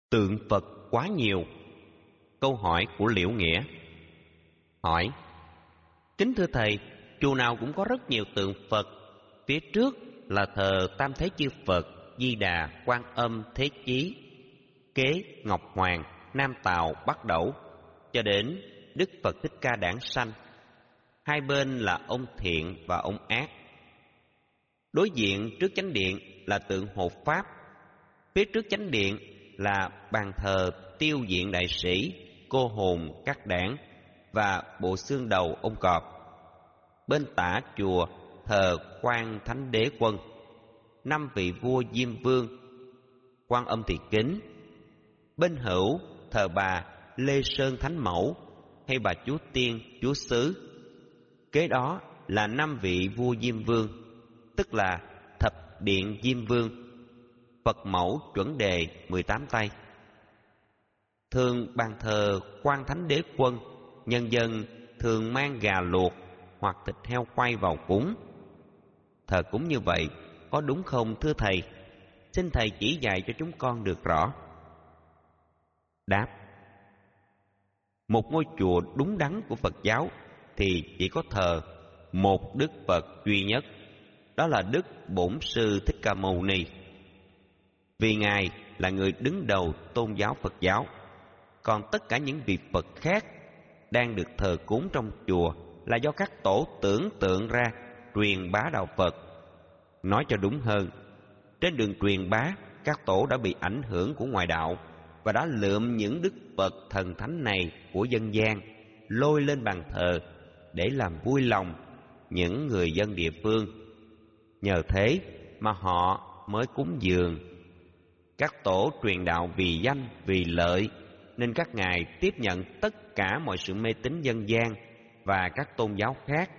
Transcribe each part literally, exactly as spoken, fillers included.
Tượng Phật quá nhiều. Câu hỏi của Liễu Nghĩa. Hỏi: kính thưa thầy, chùa nào cũng có rất nhiều tượng Phật. Phía trước là thờ Tam Thế Chư Phật, Di Đà, Quan Âm, Thế Chí, Kế, Ngọc Hoàng, Nam Tào, Bắc Đẩu, cho đến Đức Phật Thích Ca Đản Sanh. Hai bên là ông thiện và ông ác. Đối diện trước chánh điện là tượng Hộ Pháp. Phía trước chánh điện là bàn thờ Tiêu Diện Đại Sĩ, Cô Hồn Các Đảng và bộ xương đầu ông cọp. Bên tả chùa thờ Quan Thánh Đế Quân, năm vị vua Diêm Vương, Quan Âm Thị Kính. Bên hữu thờ bà Lê Sơn Thánh Mẫu hay bà Chúa Tiên, Chúa Xứ. Kế đó là năm vị vua Diêm Vương, tức là Thập Điện Diêm Vương. Phật mẫu chuẩn đề mười tám tay. Thường bàn thờ Quan Thánh Đế Quân, nhân dân thường mang gà luộc hoặc thịt heo quay vào cúng. Thờ cúng như vậy có đúng không thưa thầy? Xin thầy chỉ dạy cho chúng con được rõ. Đáp: một ngôi chùa đúng đắn của Phật giáo thì chỉ có thờ một Đức Phật duy nhất, đó là Đức Bổn Sư Thích Ca Mâu Ni. Vì Ngài là người đứng đầu tôn giáo Phật giáo. Còn tất cả những vị Phật khác đang được thờ cúng trong chùa là do các tổ tưởng tượng ra truyền bá đạo Phật. Nói cho đúng hơn, trên đường truyền bá, các tổ đã bị ảnh hưởng của ngoại đạo và đã lượm những Đức Phật thần thánh này của dân gian lôi lên bàn thờ để làm vui lòng những người dân địa phương. Nhờ thế mà họ mới cúng dường. Các tổ truyền đạo vì danh, vì lợi, nên các ngài tiếp nhận tất cả mọi sự mê tín dân gian và các tôn giáo khác.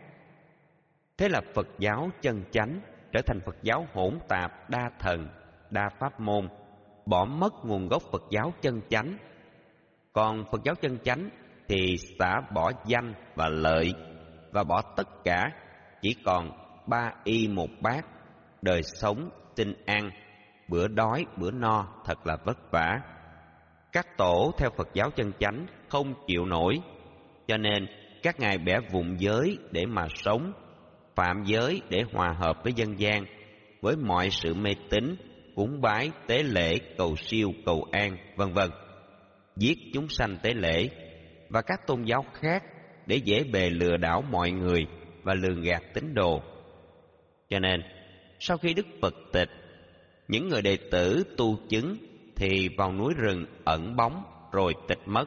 Thế là Phật giáo chân chánh trở thành Phật giáo hỗn tạp, đa thần, đa pháp môn, bỏ mất nguồn gốc Phật giáo chân chánh. Còn Phật giáo chân chánh thì xả bỏ danh và lợi và bỏ tất cả, chỉ còn ba y một bát, đời sống xin ăn, bữa đói bữa no thật là vất vả. Các tổ theo Phật giáo chân chánh không chịu nổi, cho nên các ngài bẻ vùng giới để mà sống, phạm giới để hòa hợp với dân gian, với mọi sự mê tín, cúng bái, tế lễ, cầu siêu, cầu an, vân vân, giết chúng sanh tế lễ và các tôn giáo khác để dễ bề lừa đảo mọi người và lường gạt tín đồ. Cho nên sau khi Đức Phật tịch, những người đệ tử tu chứng thì vào núi rừng ẩn bóng rồi tịch mất.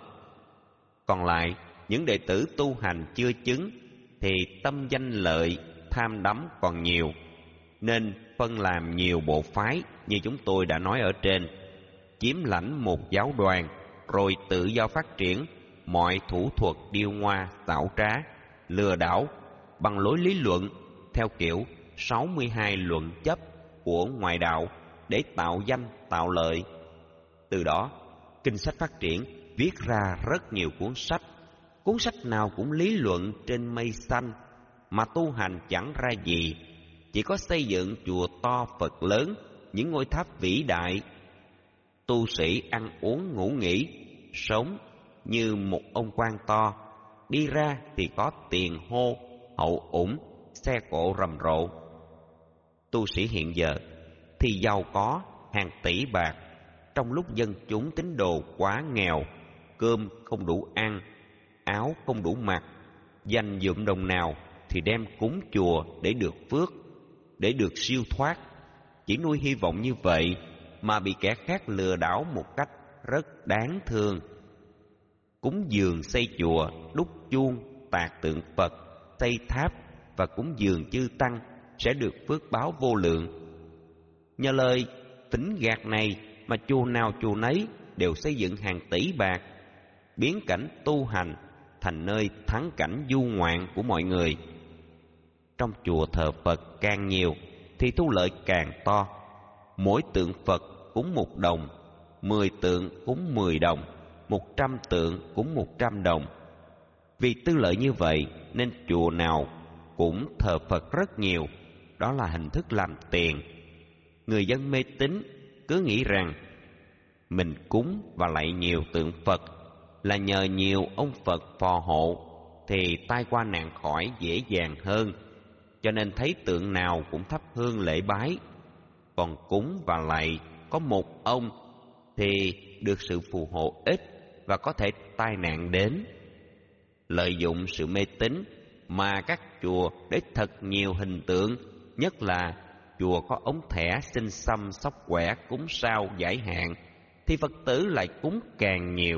Còn lại những đệ tử tu hành chưa chứng thì tâm danh lợi, tham đắm còn nhiều, nên phân làm nhiều bộ phái như chúng tôi đã nói ở trên, chiếm lãnh một giáo đoàn, rồi tự do phát triển mọi thủ thuật điêu ngoa, xảo trá, lừa đảo bằng lối lý luận theo kiểu sáu mươi hai luận chấp của ngoại đạo để tạo danh, tạo lợi. Từ đó, kinh sách phát triển, viết ra rất nhiều cuốn sách. Cuốn sách nào cũng lý luận trên mây xanh, mà tu hành chẳng ra gì. Chỉ có xây dựng chùa to Phật lớn, những ngôi tháp vĩ đại. Tu sĩ ăn uống ngủ nghỉ, sống như một ông quan to. Đi ra thì có tiền hô, hậu ủng, xe cộ rầm rộ. Tu sĩ hiện giờ thì giàu có hàng tỷ bạc, trong lúc dân chúng tín đồ quá nghèo, cơm không đủ ăn, áo không đủ mặc, dành dụm đồng nào thì đem cúng chùa để được phước, để được siêu thoát. Chỉ nuôi hy vọng như vậy mà bị kẻ khác lừa đảo một cách rất đáng thương. Cúng dường xây chùa, đúc chuông, tạc tượng Phật, xây tháp và cúng dường chư tăng sẽ được phước báo vô lượng. Nhờ lời tính gạt này mà chùa nào chùa nấy đều xây dựng hàng tỷ bạc, biến cảnh tu hành thành nơi thắng cảnh du ngoạn của mọi người. Trong chùa thờ Phật càng nhiều thì thu lợi càng to. Mỗi tượng Phật cúng một đồng, mười tượng cúng mười đồng, một trăm tượng cúng một trăm đồng. Vì tư lợi như vậy nên chùa nào cũng thờ Phật rất nhiều. Đó là hình thức làm tiền. Người dân mê tín cứ nghĩ rằng Mình cúng và lạy nhiều tượng Phật là nhờ nhiều ông Phật phò hộ thì tai qua nạn khỏi dễ dàng hơn, cho nên thấy tượng nào cũng thắp hương lễ bái. Còn cúng và lạy có một ông thì được sự phù hộ ít và có thể tai nạn đến. Lợi dụng sự mê tín mà các chùa để thật nhiều hình tượng, nhất là chùa có ống thẻ xin xăm xóc quẻ cúng sao giải hạn, thì Phật tử lại cúng càng nhiều.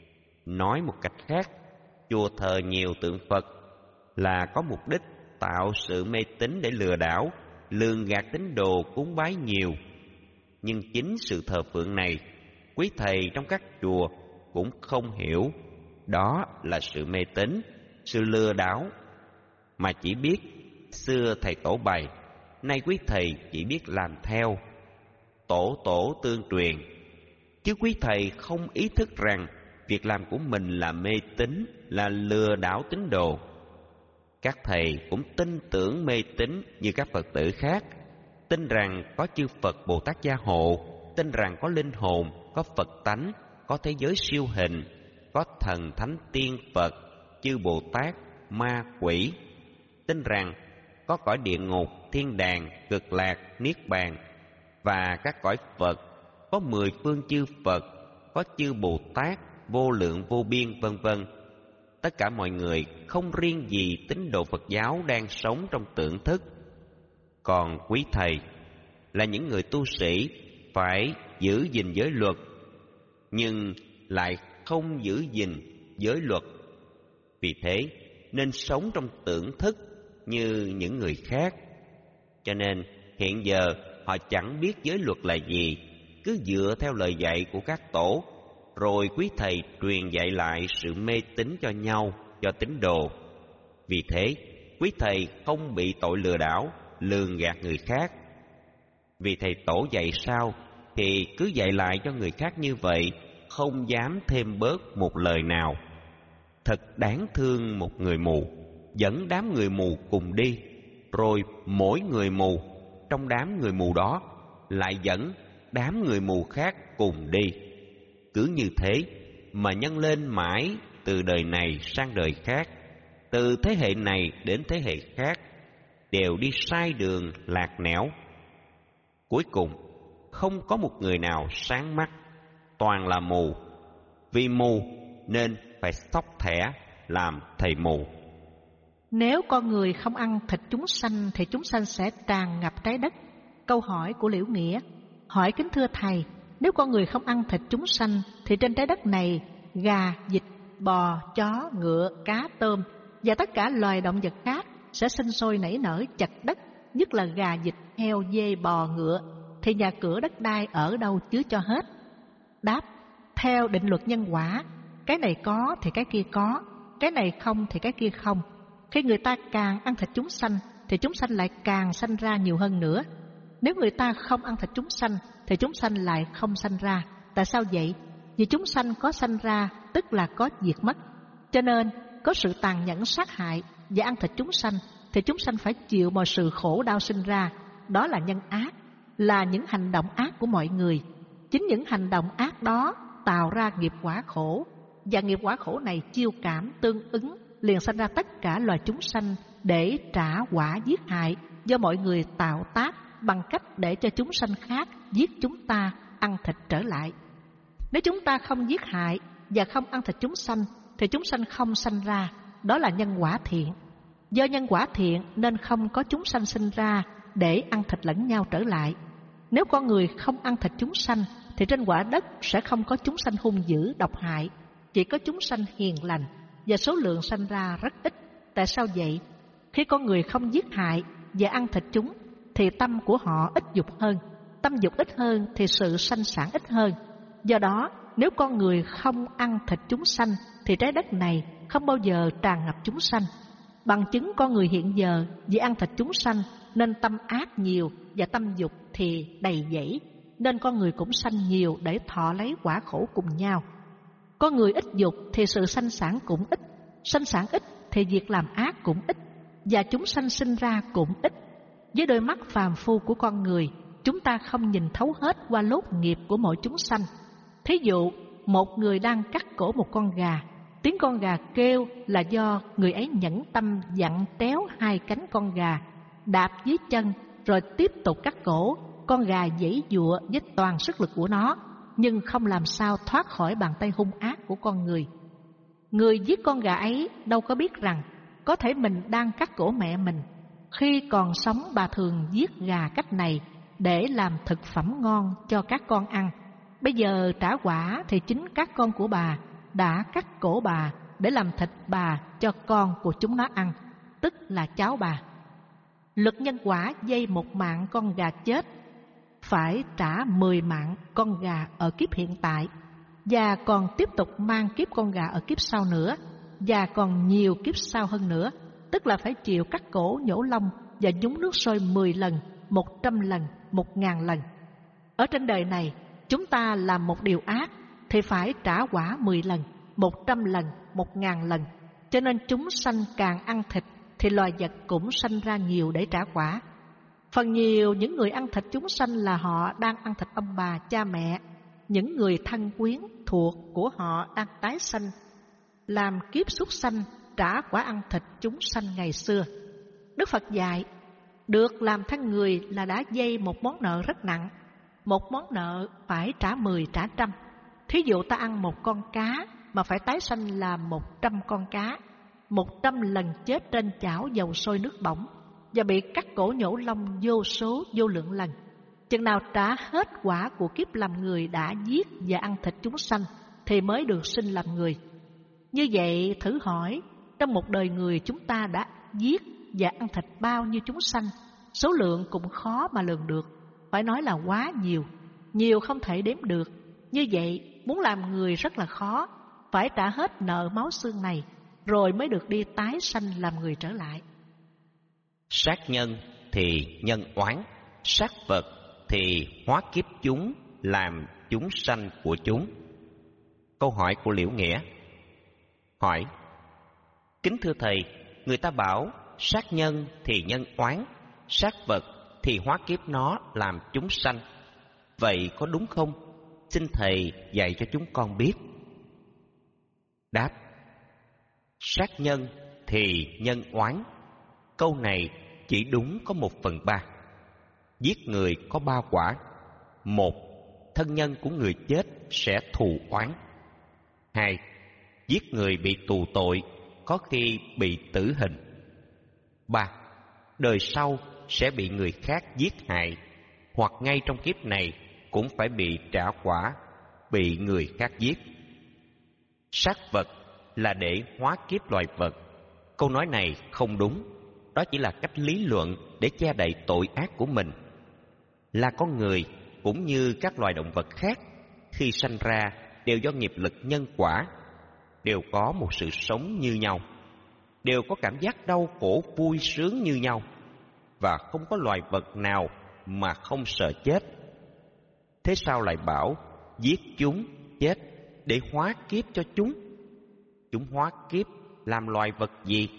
Nói một cách khác, chùa thờ nhiều tượng Phật là có mục đích tạo sự mê tín để lừa đảo, lường gạt tín đồ cúng bái nhiều. Nhưng chính sự thờ phượng này, quý thầy trong các chùa cũng không hiểu đó là sự mê tín, sự lừa đảo, mà chỉ biết xưa thầy tổ bày, nay quý thầy chỉ biết làm theo, tổ tổ tương truyền. Chứ quý thầy không ý thức rằng việc làm của mình là mê tín, là lừa đảo tín đồ. Các thầy cũng tin tưởng mê tín như các Phật tử khác, tin rằng có chư Phật Bồ Tát gia hộ, tin rằng có linh hồn, có Phật tánh, có thế giới siêu hình, có thần thánh tiên Phật, chư Bồ Tát, ma quỷ, tin rằng có cõi địa ngục, thiên đàng, cực lạc, niết bàn và các cõi Phật, có mười phương chư Phật, có chư Bồ Tát vô lượng vô biên, vân vân. Tất cả mọi người không riêng gì tín đồ Phật giáo đang sống trong tưởng thức. Còn quý thầy là những người tu sĩ phải giữ gìn giới luật, nhưng lại không giữ gìn giới luật. Vì thế nên sống trong tưởng thức như những người khác. Cho nên hiện giờ họ chẳng biết giới luật là gì, cứ dựa theo lời dạy của các tổ, rồi quý thầy truyền dạy lại sự mê tín cho nhau, cho tín đồ. Vì thế quý thầy không bị tội lừa đảo, lường gạt người khác. Vì thầy tổ dạy sao thì cứ dạy lại cho người khác như vậy, không dám thêm bớt một lời nào. Thật đáng thương một người mù dẫn đám người mù cùng đi, rồi mỗi người mù trong đám người mù đó lại dẫn đám người mù khác cùng đi. Cứ như thế mà nhân lên mãi từ đời này sang đời khác, từ thế hệ này đến thế hệ khác, đều đi sai đường lạc nẻo. Cuối cùng không có một người nào sáng mắt, toàn là mù. Vì mù nên phải xóc thẻ làm thầy mù. Nếu con người không ăn thịt chúng sanh thì chúng sanh sẽ tràn ngập trái đất. Câu hỏi của Liễu Nghĩa: hỏi kính thưa thầy, nếu con người không ăn thịt chúng sanh thì trên trái đất này gà, vịt, bò, chó, ngựa, cá, tôm và tất cả loài động vật khác sẽ sinh sôi nảy nở chật đất, nhất là gà, vịt, heo, dê, bò, ngựa, thì nhà cửa đất đai ở đâu chứa cho hết? Đáp: theo định luật nhân quả, cái này có thì cái kia có, cái này không thì cái kia không. Khi người ta càng ăn thịt chúng sanh thì chúng sanh lại càng sanh ra nhiều hơn nữa. Nếu người ta không ăn thịt chúng sanh thì chúng sanh lại không sanh ra. Tại sao vậy? Vì chúng sanh có sanh ra tức là có diệt mất. Cho nên có sự tàn nhẫn sát hại và ăn thịt chúng sanh thì chúng sanh phải chịu mọi sự khổ đau sinh ra. Đó là nhân ác, là những hành động ác của mọi người. Chính những hành động ác đó tạo ra nghiệp quả khổ, và nghiệp quả khổ này chiêu cảm tương ứng liền sanh ra tất cả loài chúng sanh để trả quả giết hại do mọi người tạo tác bằng cách để cho chúng sanh khác giết chúng ta, ăn thịt trở lại. Nếu chúng ta không giết hại và không ăn thịt chúng sanh thì chúng sanh không sanh ra, đó là nhân quả thiện. Do nhân quả thiện nên không có chúng sanh sinh ra để ăn thịt lẫn nhau trở lại. Nếu con người không ăn thịt chúng sanh thì trên quả đất sẽ không có chúng sanh hung dữ độc hại, chỉ có chúng sanh hiền lành và số lượng sanh ra rất ít. Tại sao vậy? Khi con người không giết hại và ăn thịt chúng thì tâm của họ ít dục hơn, tâm dục ít hơn thì sự sanh sản ít hơn. Do đó nếu con người không ăn thịt chúng sanh thì trái đất này không bao giờ tràn ngập chúng sanh. Bằng chứng con người hiện giờ vì ăn thịt chúng sanh nên tâm ác nhiều và tâm dục thì đầy dẫy, nên con người cũng sanh nhiều để thọ lấy quả khổ cùng nhau. Con người ít dục thì sự sanh sản cũng ít, sanh sản ít thì việc làm ác cũng ít, và chúng sanh sinh ra cũng ít. Với đôi mắt phàm phu của con người, chúng ta không nhìn thấu hết qua lốt nghiệp của mỗi chúng sanh. Thí dụ, một người đang cắt cổ một con gà, tiếng con gà kêu là do người ấy nhẫn tâm dặn tréo hai cánh con gà, đạp dưới chân rồi tiếp tục cắt cổ. Con gà giãy giụa với toàn sức lực của nó, nhưng không làm sao thoát khỏi bàn tay hung ác của con người. Người giết con gà ấy đâu có biết rằng có thể mình đang cắt cổ mẹ mình. Khi còn sống, bà thường giết gà cách này để làm thực phẩm ngon cho các con ăn. Bây giờ trả quả thì chính các con của bà đã cắt cổ bà để làm thịt bà cho con của chúng nó ăn, tức là cháu bà. Luật nhân quả dây một mạng con gà chết phải trả mười mạng con gà ở kiếp hiện tại, và còn tiếp tục mang kiếp con gà ở kiếp sau nữa, và còn nhiều kiếp sau hơn nữa, tức là phải chịu cắt cổ, nhổ lông và nhúng nước sôi mười lần, một trăm lần, một ngàn lần. Ở trên đời này, chúng ta làm một điều ác thì phải trả quả mười lần, một trăm lần, một ngàn lần. Cho nên chúng sanh càng ăn thịt thì loài vật cũng sanh ra nhiều để trả quả. Phần nhiều những người ăn thịt chúng sanh là họ đang ăn thịt ông bà, cha mẹ, những người thân quyến thuộc của họ đang tái sanh, làm kiếp súc sanh trả quả ăn thịt chúng sanh ngày xưa. Đức Phật dạy, được làm thân người là đã dây một món nợ rất nặng. Một món nợ phải trả mười, trả trăm. Thí dụ ta ăn một con cá mà phải tái sanh là một trăm con cá, một trăm lần chết trên chảo dầu sôi nước bỏng, và bị cắt cổ nhổ lông vô số vô lượng lần. Chừng nào trả hết quả của kiếp làm người đã giết và ăn thịt chúng sanh thì mới được sinh làm người. Như vậy thử hỏi, trong một đời người chúng ta đã giết và ăn thịt bao nhiêu chúng sanh? Số lượng cũng khó mà lường được, phải nói là quá nhiều, nhiều không thể đếm được. Như vậy muốn làm người rất là khó, phải trả hết nợ máu xương này rồi mới được đi tái sanh làm người trở lại. Sát nhân thì nhân oán, sát vật thì hóa kiếp chúng làm chúng sanh của chúng. Câu hỏi của Liễu Nghĩa hỏi: kính thưa thầy, người ta bảo sát nhân thì nhân oán, sát vật thì hóa kiếp nó làm chúng sanh, vậy có đúng không? Xin thầy dạy cho chúng con biết. Đáp: sát nhân thì nhân oán, câu này chỉ đúng có một phần ba. Giết người có ba quả: một, thân nhân của người chết sẽ thù oán; hai, giết người bị tù tội, có khi bị tử hình; ba, đời sau sẽ bị người khác giết hại, hoặc ngay trong kiếp này cũng phải bị trả quả, bị người khác giết. Sát vật là để hóa kiếp loài vật. Câu nói này không đúng, đó chỉ là cách lý luận để che đậy tội ác của mình. Là con người cũng như các loài động vật khác, khi sanh ra đều do nghiệp lực nhân quả, đều có một sự sống như nhau, đều có cảm giác đau khổ vui sướng như nhau, và không có loài vật nào mà không sợ chết. Thế sao lại bảo giết chúng chết để hóa kiếp cho chúng? Chúng hóa kiếp làm loài vật gì?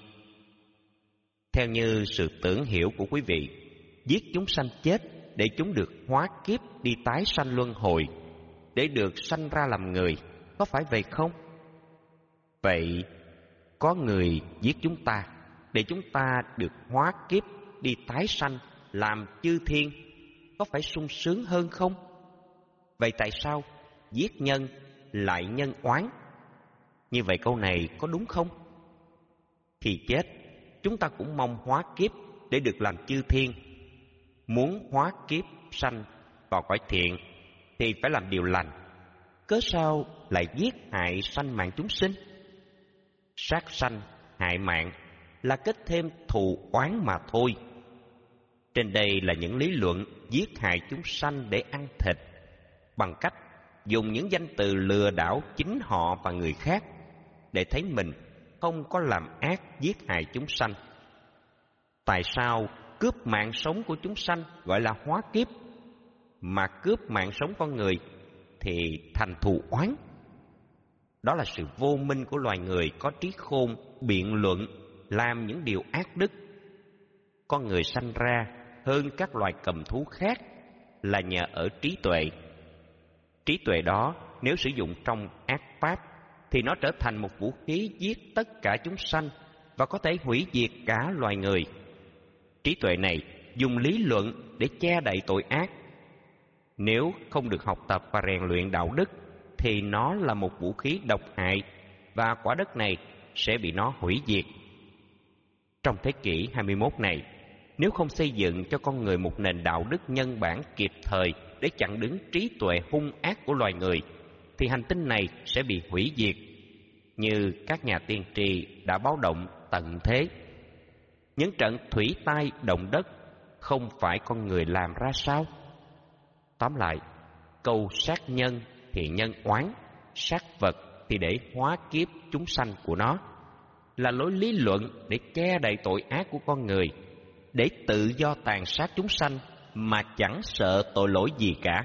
Theo như sự tưởng hiểu của quý vị, giết chúng sanh chết để chúng được hóa kiếp đi tái sanh luân hồi, để được sanh ra làm người, có phải vậy không? Vậy có người giết chúng ta để chúng ta được hóa kiếp đi tái sanh làm chư thiên, có phải sung sướng hơn không? Vậy tại sao giết nhân lại nhân oán? Như vậy câu này có đúng không? Khi chết, chúng ta cũng mong hóa kiếp để được làm chư thiên. Muốn hóa kiếp sanh vào cõi thiện thì phải làm điều lành, cớ sao lại giết hại sanh mạng chúng sinh? Sát sanh hại mạng là kết thêm thù oán mà thôi. Trên đây là những lý luận giết hại chúng sanh để ăn thịt, bằng cách dùng những danh từ lừa đảo chính họ và người khác, để thấy mình không có làm ác giết hại chúng sanh. Tại sao cướp mạng sống của chúng sanh gọi là hóa kiếp, mà cướp mạng sống con người thì thành thù oán? Đó là sự vô minh của loài người có trí khôn biện luận, làm những điều ác đức. Con người sanh ra hơn các loài cầm thú khác là nhờ ở trí tuệ. Trí tuệ đó nếu sử dụng trong ác pháp thì nó trở thành một vũ khí giết tất cả chúng sanh và có thể hủy diệt cả loài người. Trí tuệ này dùng lý luận để che đậy tội ác. Nếu không được học tập và rèn luyện đạo đức thì nó là một vũ khí độc hại và quả đất này sẽ bị nó hủy diệt. Trong thế kỷ hai mươi mốt này, nếu không xây dựng cho con người một nền đạo đức nhân bản kịp thời để chặn đứng trí tuệ hung ác của loài người, thì hành tinh này sẽ bị hủy diệt, như các nhà tiên tri đã báo động tận thế. Những trận thủy tai động đất không phải con người làm ra sao? Tóm lại, câu sát nhân thì nhân oán, sát vật thì để hóa kiếp chúng sanh của nó, là lối lý luận để che đậy tội ác của con người, để tự do tàn sát chúng sanh mà chẳng sợ tội lỗi gì cả.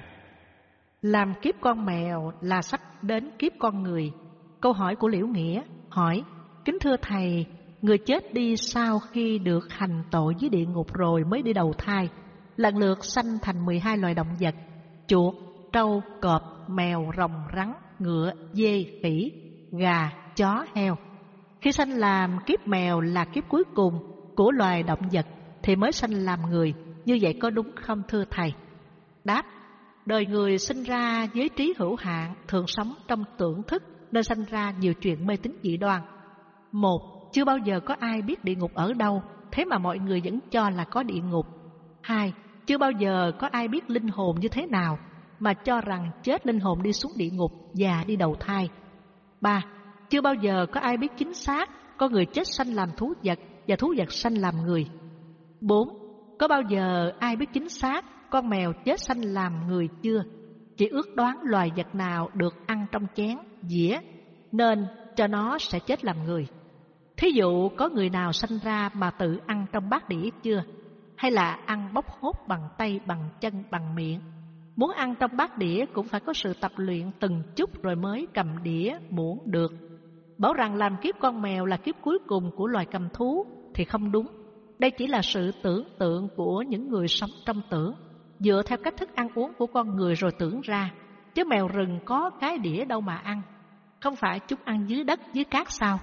Làm kiếp con mèo là sắp đến kiếp con người. Câu hỏi của Liễu Nghĩa hỏi: kính thưa thầy, người chết đi sau khi được hành tội dưới địa ngục rồi mới đi đầu thai, lần lượt sanh thành mười hai loài động vật: chuột, trâu, cọp, mèo, rồng, rắn, ngựa, dê, khỉ, gà, chó, heo. Khi sanh làm kiếp mèo là kiếp cuối cùng của loài động vật thì mới sanh làm người, như vậy có đúng không thưa thầy? Đáp: đời người sinh ra với trí hữu hạn, thường sống trong tưởng thức nên sanh ra nhiều chuyện mê tín dị đoan. Một, chưa bao giờ có ai biết địa ngục ở đâu, thế mà mọi người vẫn cho là có địa ngục. Hai, chưa bao giờ có ai biết linh hồn như thế nào, mà cho rằng chết linh hồn đi xuống địa ngục và đi đầu thai. Ba, chưa bao giờ có ai biết chính xác con người chết sanh làm thú vật và thú vật sanh làm người. Bốn, có bao giờ ai biết chính xác con mèo chết sanh làm người chưa? Chỉ ước đoán loài vật nào được ăn trong chén, dĩa, nên cho nó sẽ chết làm người. Thí dụ có người nào sanh ra mà tự ăn trong bát đĩa chưa? Hay là ăn bốc hốt bằng tay, bằng chân, bằng miệng? Muốn ăn trong bát đĩa cũng phải có sự tập luyện từng chút rồi mới cầm đĩa, muỗng được. Bảo rằng làm kiếp con mèo là kiếp cuối cùng của loài cầm thú thì không đúng. Đây chỉ là sự tưởng tượng của những người sống trong tưởng, dựa theo cách thức ăn uống của con người rồi tưởng ra. Chứ mèo rừng có cái đĩa đâu mà ăn. Không phải chúng ăn dưới đất, dưới cát sao?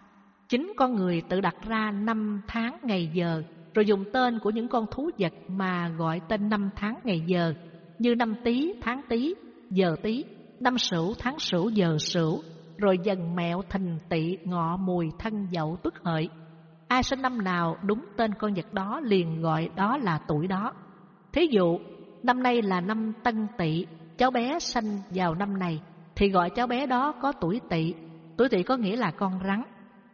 Chính con người tự đặt ra năm tháng ngày giờ, rồi dùng tên của những con thú vật mà gọi tên năm tháng ngày giờ, như năm Tý, tháng Tý, giờ Tý, năm Sửu, tháng Sửu, giờ Sửu, rồi dần Mẹo, Thìn, Tỵ, Ngọ, Mùi, Thân, Dậu, Tuất, Hợi. Ai sinh năm nào đúng tên con vật đó liền gọi đó là tuổi đó. Thí dụ, năm nay là năm Tân Tỵ, cháu bé sanh vào năm này thì gọi cháu bé đó có tuổi Tỵ. Tuổi Tỵ có nghĩa là con rắn.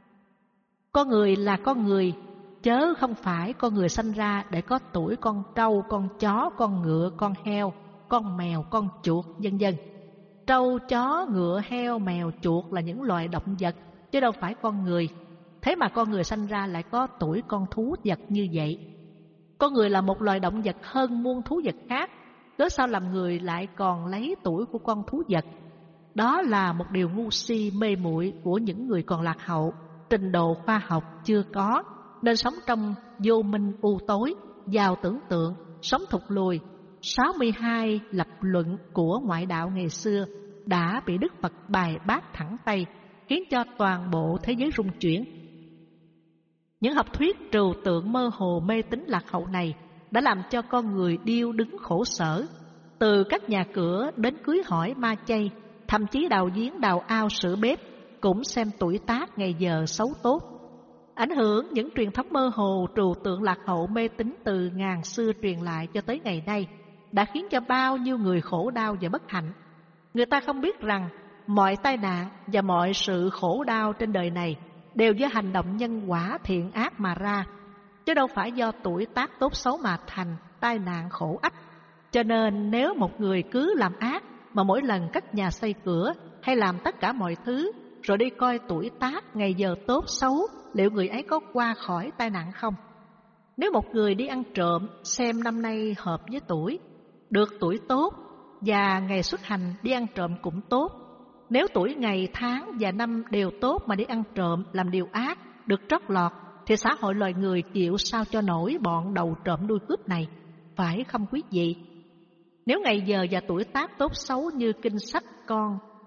Con người là con người, chớ không phải con người sanh ra để có tuổi con trâu, con chó, con ngựa, con heo, con mèo, con chuột, vân vân. Trâu, chó, ngựa, heo, mèo, chuột là những loài động vật, chứ đâu phải con người. Thế mà con người sanh ra lại có tuổi con thú vật như vậy. Con người là một loài động vật hơn muôn thú vật khác, cớ sao làm người lại còn lấy tuổi của con thú vật? Đó là một điều ngu si mê muội của những người còn lạc hậu, trình độ khoa học chưa có, nên sống trong vô minh u tối, giàu tưởng tượng, sống thụt lùi. sáu mươi hai lập luận của ngoại đạo ngày xưa đã bị Đức Phật bài bác thẳng tay, khiến cho toàn bộ thế giới rung chuyển. Những học thuyết trừu tượng mơ hồ mê tín lạc hậu này đã làm cho con người điêu đứng khổ sở, từ các nhà cửa đến cưới hỏi ma chay, thậm chí đào giếng đào ao sửa bếp cũng xem tuổi tác ngày giờ xấu tốt. Ảnh hưởng những truyền thống mơ hồ trừu tượng lạc hậu mê tín từ ngàn xưa truyền lại cho tới ngày nay đã khiến cho bao nhiêu người khổ đau và bất hạnh. Người ta không biết rằng mọi tai nạn và mọi sự khổ đau trên đời này đều do hành động nhân quả thiện ác mà ra, chứ đâu phải do tuổi tác tốt xấu mà thành tai nạn khổ ách. Cho nên nếu một người cứ làm ác mà mỗi lần cất nhà xây cửa hay làm tất cả mọi thứ rồi đi coi tuổi tác ngày giờ tốt xấu, liệu người ấy có qua khỏi tai nạn không? Nếu một người đi ăn trộm xem năm nay hợp với tuổi, được tuổi tốt và ngày xuất hành đi ăn trộm cũng tốt. Nếu tuổi ngày tháng và năm đều tốt mà đi ăn trộm làm điều ác, được trót lọt, thì xã hội loài người chịu sao cho nổi bọn đầu trộm đuôi cướp này, phải không quý vị? Nếu ngày giờ và tuổi tác tốt xấu như kinh sách con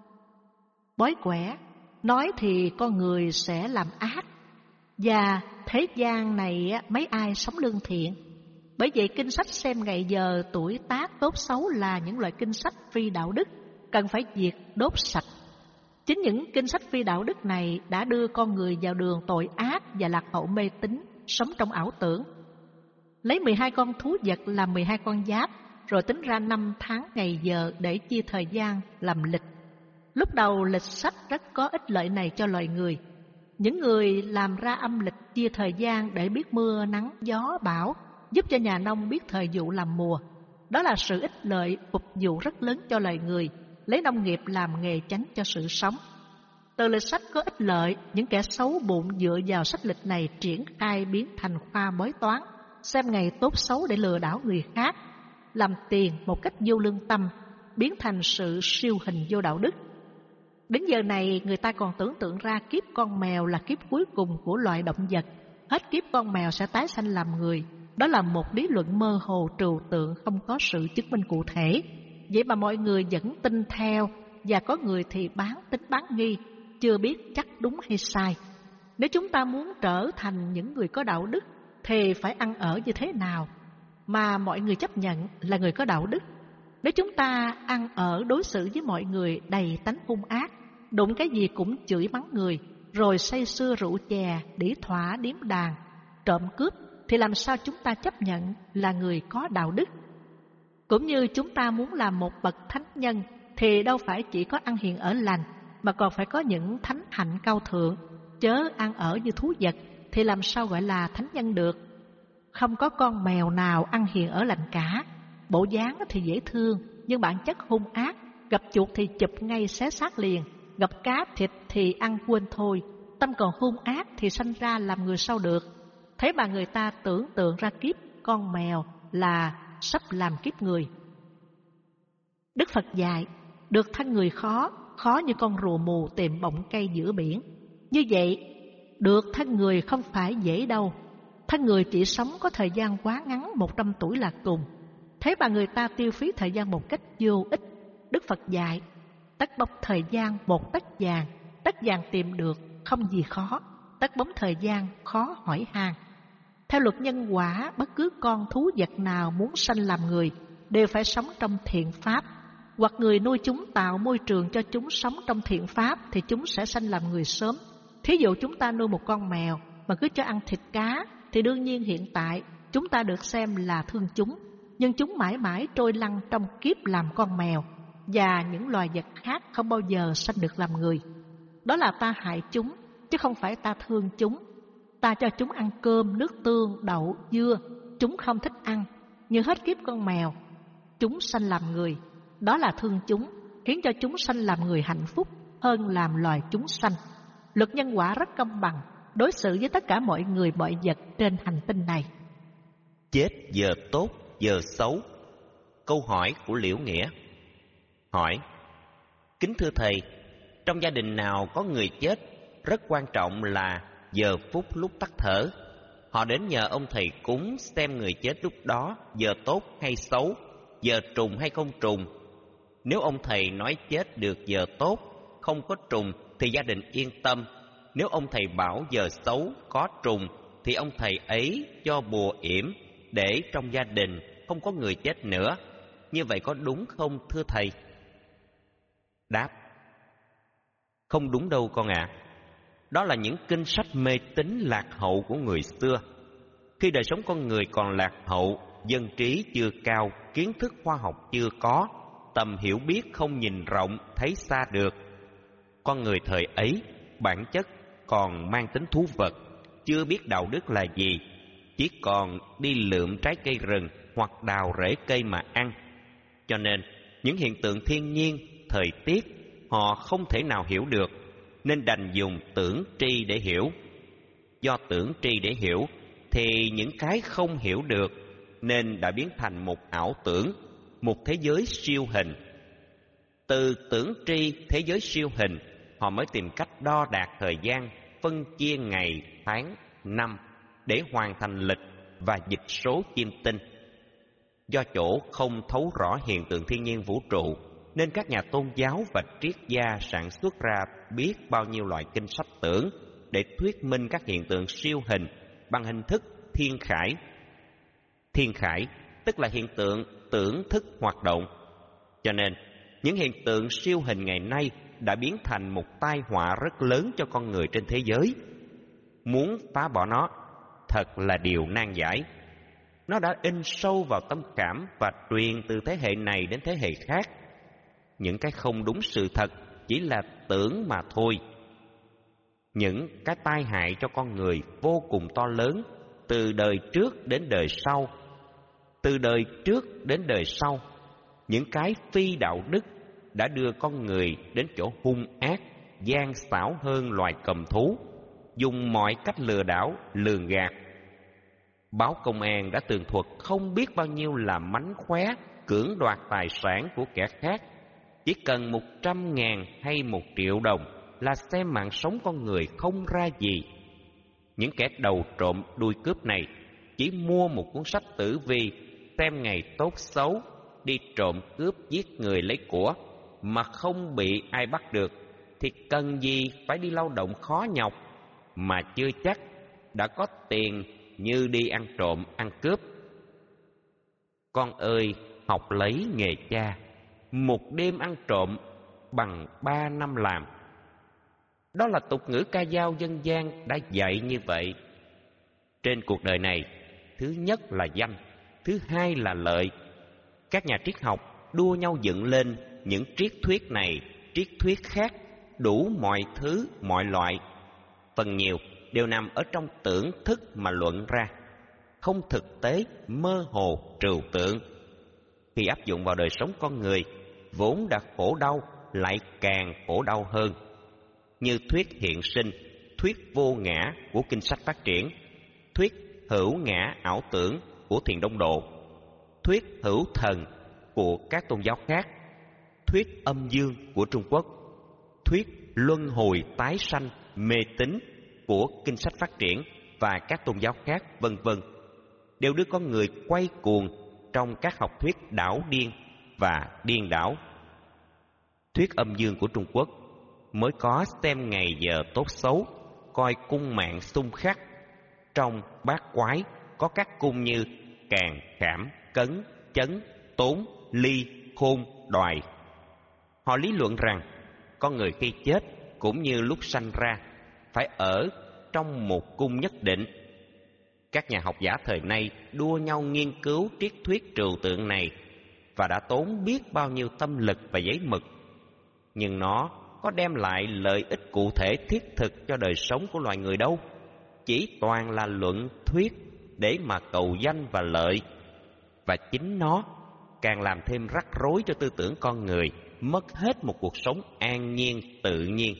bói quẻ, nói thì con người sẽ làm ác, và thế gian này mấy ai sống lương thiện. Bởi vậy kinh sách xem ngày giờ tuổi tác tốt xấu là những loại kinh sách phi đạo đức, cần phải diệt đốt sạch. Chính những kinh sách phi đạo đức này đã đưa con người vào đường tội ác và lạc hậu mê tín, sống trong ảo tưởng. Lấy mười hai con thú vật làm mười hai con giáp, rồi tính ra năm tháng ngày giờ để chia thời gian làm lịch. Lúc đầu lịch sách rất có ích lợi này cho loài người. Những người làm ra âm lịch chia thời gian để biết mưa, nắng, gió, bão, giúp cho nhà nông biết thời vụ làm mùa. Đó là sự ích lợi phục vụ rất lớn cho loài người, lấy nông nghiệp làm nghề chánh cho sự sống. Từ lịch sách có ích lợi, những kẻ xấu bụng dựa vào sách lịch này triển khai biến thành khoa bói toán, xem ngày tốt xấu để lừa đảo người khác, làm tiền một cách vô lương tâm, biến thành sự siêu hình vô đạo đức. Đến giờ này người ta còn tưởng tượng ra kiếp con mèo là kiếp cuối cùng của loài động vật, hết kiếp con mèo sẽ tái sanh làm người. Đó là một lý luận mơ hồ trừu tượng, không có sự chứng minh cụ thể. Vậy mà mọi người vẫn tin theo, và có người thì bán tín bán nghi, chưa biết chắc đúng hay sai. Nếu chúng ta muốn trở thành những người có đạo đức thì phải ăn ở như thế nào mà mọi người chấp nhận là người có đạo đức? Nếu chúng ta ăn ở đối xử với mọi người đầy tánh hung ác, đụng cái gì cũng chửi mắng người, rồi say sưa rượu chè, đĩ thỏa điếm đàn, trộm cướp, thì làm sao chúng ta chấp nhận là người có đạo đức? Cũng như chúng ta muốn làm một bậc thánh nhân thì đâu phải chỉ có ăn hiền ở lành, mà còn phải có những thánh hạnh cao thượng, chớ ăn ở như thú vật thì làm sao gọi là thánh nhân được. Không có con mèo nào ăn hiền ở lành cả. Bộ dáng thì dễ thương, nhưng bản chất hung ác, gặp chuột thì chụp ngay xé xác liền, gặp cá thịt thì ăn quên thôi. Tâm còn hung ác thì sanh ra làm người sao được. Thế mà người ta tưởng tượng ra kiếp con mèo là sắp làm kiếp người. Đức Phật dạy, được thân người khó, khó như con rùa mù tìm bọng cây giữa biển. Như vậy, được thân người không phải dễ đâu. Thân người chỉ sống có thời gian quá ngắn, một trăm tuổi là cùng. Thế mà người ta tiêu phí thời gian một cách vô ích. Đức Phật dạy, tất bóng thời gian một tấc vàng, tấc vàng tìm được không gì khó, tất bóng thời gian khó hỏi han. Theo luật nhân quả, bất cứ con thú vật nào muốn sanh làm người đều phải sống trong thiện pháp, hoặc người nuôi chúng tạo môi trường cho chúng sống trong thiện pháp thì chúng sẽ sanh làm người sớm. Thí dụ chúng ta nuôi một con mèo mà cứ cho ăn thịt cá thì đương nhiên hiện tại chúng ta được xem là thương chúng, nhưng chúng mãi mãi trôi lăn trong kiếp làm con mèo, và những loài vật khác không bao giờ sanh được làm người. Đó là ta hại chúng, chứ không phải ta thương chúng. Ta cho chúng ăn cơm, nước tương, đậu, dưa, chúng không thích ăn, nhưng hết kiếp con mèo, chúng sanh làm người. Đó là thương chúng, khiến cho chúng sanh làm người hạnh phúc hơn làm loài chúng sanh. Luật nhân quả rất công bằng, đối xử với tất cả mọi người mọi vật trên hành tinh này. Chết giờ tốt, giờ xấu. Câu hỏi của Liễu Nghĩa. Hỏi: kính thưa thầy, trong gia đình nào có người chết, rất quan trọng là giờ phút lúc tắt thở. Họ đến nhờ ông thầy cúng xem người chết lúc đó giờ tốt hay xấu, giờ trùng hay không trùng. Nếu ông thầy nói chết được giờ tốt, không có trùng thì gia đình yên tâm. Nếu ông thầy bảo giờ xấu có trùng thì ông thầy ấy cho bùa yểm để trong gia đình không có người chết nữa. Như vậy có đúng không thưa thầy? Đáp: không đúng đâu con ạ. À. Đó là những kinh sách mê tín lạc hậu của người xưa. Khi đời sống con người còn lạc hậu, dân trí chưa cao, kiến thức khoa học chưa có, tầm hiểu biết không nhìn rộng, thấy xa được. Con người thời ấy, bản chất còn mang tính thú vật, chưa biết đạo đức là gì, chỉ còn đi lượm trái cây rừng hoặc đào rễ cây mà ăn. Cho nên, những hiện tượng thiên nhiên, thời tiết, họ không thể nào hiểu được, nên đành dùng tưởng tri để hiểu. Do tưởng tri để hiểu, thì những cái không hiểu được, nên đã biến thành một ảo tưởng, một thế giới siêu hình. Từ tưởng tri thế giới siêu hình, họ mới tìm cách đo đạc thời gian, phân chia ngày, tháng, năm để hoàn thành lịch và dịch số kim tinh. Do chỗ không thấu rõ hiện tượng thiên nhiên vũ trụ, nên các nhà tôn giáo và triết gia sản xuất ra biết bao nhiêu loại kinh sách tưởng để thuyết minh các hiện tượng siêu hình bằng hình thức thiên khải. Thiên khải tức là hiện tượng tưởng thức hoạt động. Cho nên, những hiện tượng siêu hình ngày nay đã biến thành một tai họa rất lớn cho con người trên thế giới. Muốn phá bỏ nó thật là điều nan giải. Nó đã in sâu vào tâm khảm và truyền từ thế hệ này đến thế hệ khác. Những cái không đúng sự thật chỉ là tưởng mà thôi. Những cái tai hại cho con người vô cùng to lớn, từ đời trước đến đời sau. Từ đời trước đến đời sau, những cái phi đạo đức đã đưa con người đến chỗ hung ác, gian xảo hơn loài cầm thú, dùng mọi cách lừa đảo, lường gạt. Báo công an đã tường thuật không biết bao nhiêu là mánh khóe, cưỡng đoạt tài sản của kẻ khác. Chỉ cần một trăm ngàn hay một triệu đồng là xem mạng sống con người không ra gì. Những kẻ đầu trộm đuôi cướp này chỉ mua một cuốn sách tử vi xem ngày tốt xấu, đi trộm cướp giết người lấy của mà không bị ai bắt được, thì cần gì phải đi lao động khó nhọc mà chưa chắc đã có tiền như đi ăn trộm ăn cướp. Con ơi, học lấy nghề cha, một đêm ăn trộm bằng ba năm làm. Đó là tục ngữ ca dao dân gian đã dạy như vậy. Trên cuộc đời này, thứ nhất là danh, thứ hai là lợi. Các nhà triết học đua nhau dựng lên những triết thuyết này, triết thuyết khác, đủ mọi thứ, mọi loại. Phần nhiều đều nằm ở trong tưởng thức mà luận ra, không thực tế, mơ hồ, trừu tượng. Khi áp dụng vào đời sống con người, vốn đã khổ đau lại càng khổ đau hơn. Như thuyết hiện sinh, thuyết vô ngã của kinh sách phát triển, thuyết hữu ngã ảo tưởng của thiền Đông Độ, thuyết hữu thần của các tôn giáo khác, thuyết âm dương của Trung Quốc, thuyết luân hồi tái sanh mê tín của kinh sách phát triển và các tôn giáo khác, vân vân, đều đưa con người quay cuồng trong các học thuyết đảo điên và điên đảo. Thuyết âm dương của Trung Quốc mới có xem ngày giờ tốt xấu, coi cung mạng xung khắc. Trong bát quái có các cung như càn, khảm, cấn, chấn, tốn, ly, khôn, đoài. Họ lý luận rằng con người khi chết cũng như lúc sanh ra phải ở trong một cung nhất định. Các nhà học giả thời nay đua nhau nghiên cứu triết thuyết trừu tượng này và đã tốn biết bao nhiêu tâm lực và giấy mực. Nhưng nó có đem lại lợi ích cụ thể thiết thực cho đời sống của loài người đâu. Chỉ toàn là luận thuyết để mà cầu danh và lợi. Và chính nó càng làm thêm rắc rối cho tư tưởng con người, mất hết một cuộc sống an nhiên tự nhiên.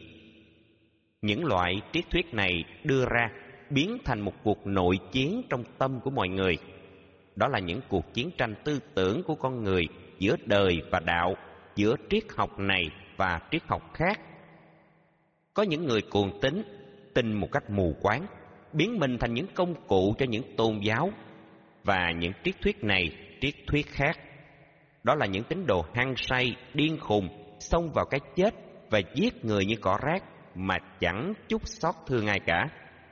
Những loại triết thuyết này đưa ra biến thành một cuộc nội chiến trong tâm của mọi người. Đó là những cuộc chiến tranh tư tưởng của con người giữa đời và đạo, giữa triết học này và triết học khác. Có những người cuồng tín, tin một cách mù quáng, biến mình thành những công cụ cho những tôn giáo và những triết thuyết này, triết thuyết khác. Đó là những tín đồ hăng say, điên khùng, xông vào cái chết và giết người như cỏ rác mà chẳng chút xót thương ai cả.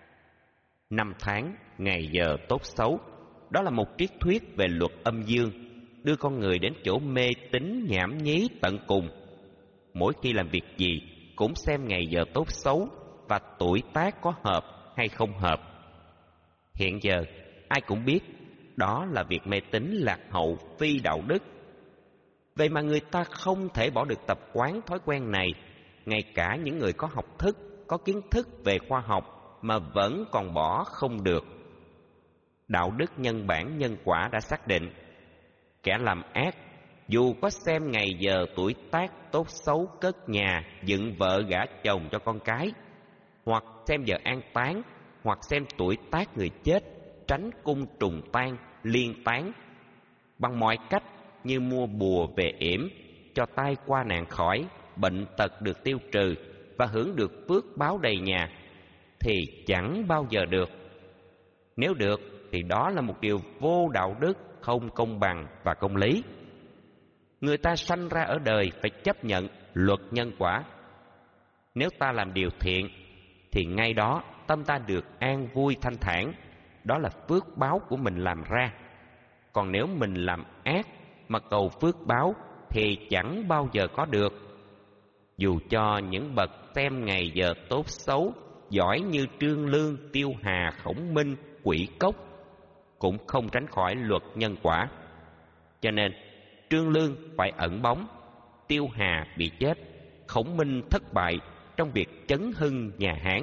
Năm tháng, ngày giờ tốt xấu, đó là một triết thuyết về luật âm dương, đưa con người đến chỗ mê tín nhảm nhí tận cùng. Mỗi khi làm việc gì cũng xem ngày giờ tốt xấu và tuổi tác có hợp hay không hợp. Hiện giờ ai cũng biết đó là việc mê tín lạc hậu, phi đạo đức. Vậy mà người ta không thể bỏ được tập quán thói quen này. Ngay cả những người có học thức, có kiến thức về khoa học mà vẫn còn bỏ không được. Đạo đức nhân bản nhân quả đã xác định, kẻ làm ác dù có xem ngày giờ tuổi tác tốt xấu cất nhà, dựng vợ gả chồng cho con cái, hoặc xem giờ an táng, hoặc xem tuổi tác người chết, tránh cung trùng tan, liên tán, bằng mọi cách như mua bùa về yểm, cho tai qua nạn khỏi, bệnh tật được tiêu trừ và hưởng được phước báo đầy nhà, thì chẳng bao giờ được. Nếu được thì đó là một điều vô đạo đức, không công bằng và công lý. Người ta sanh ra ở đời phải chấp nhận luật nhân quả. Nếu ta làm điều thiện thì ngay đó tâm ta được an vui thanh thản, đó là phước báo của mình làm ra. Còn nếu mình làm ác mà cầu phước báo thì chẳng bao giờ có được. Dù cho những bậc xem ngày giờ tốt xấu giỏi như Trương Lương, Tiêu Hà, Khổng Minh, Quỷ Cốc cũng không tránh khỏi luật nhân quả. Cho nên Trương Lương phải ẩn bóng, Tiêu Hà bị chết, Khổng Minh thất bại trong việc chấn hưng nhà Hán.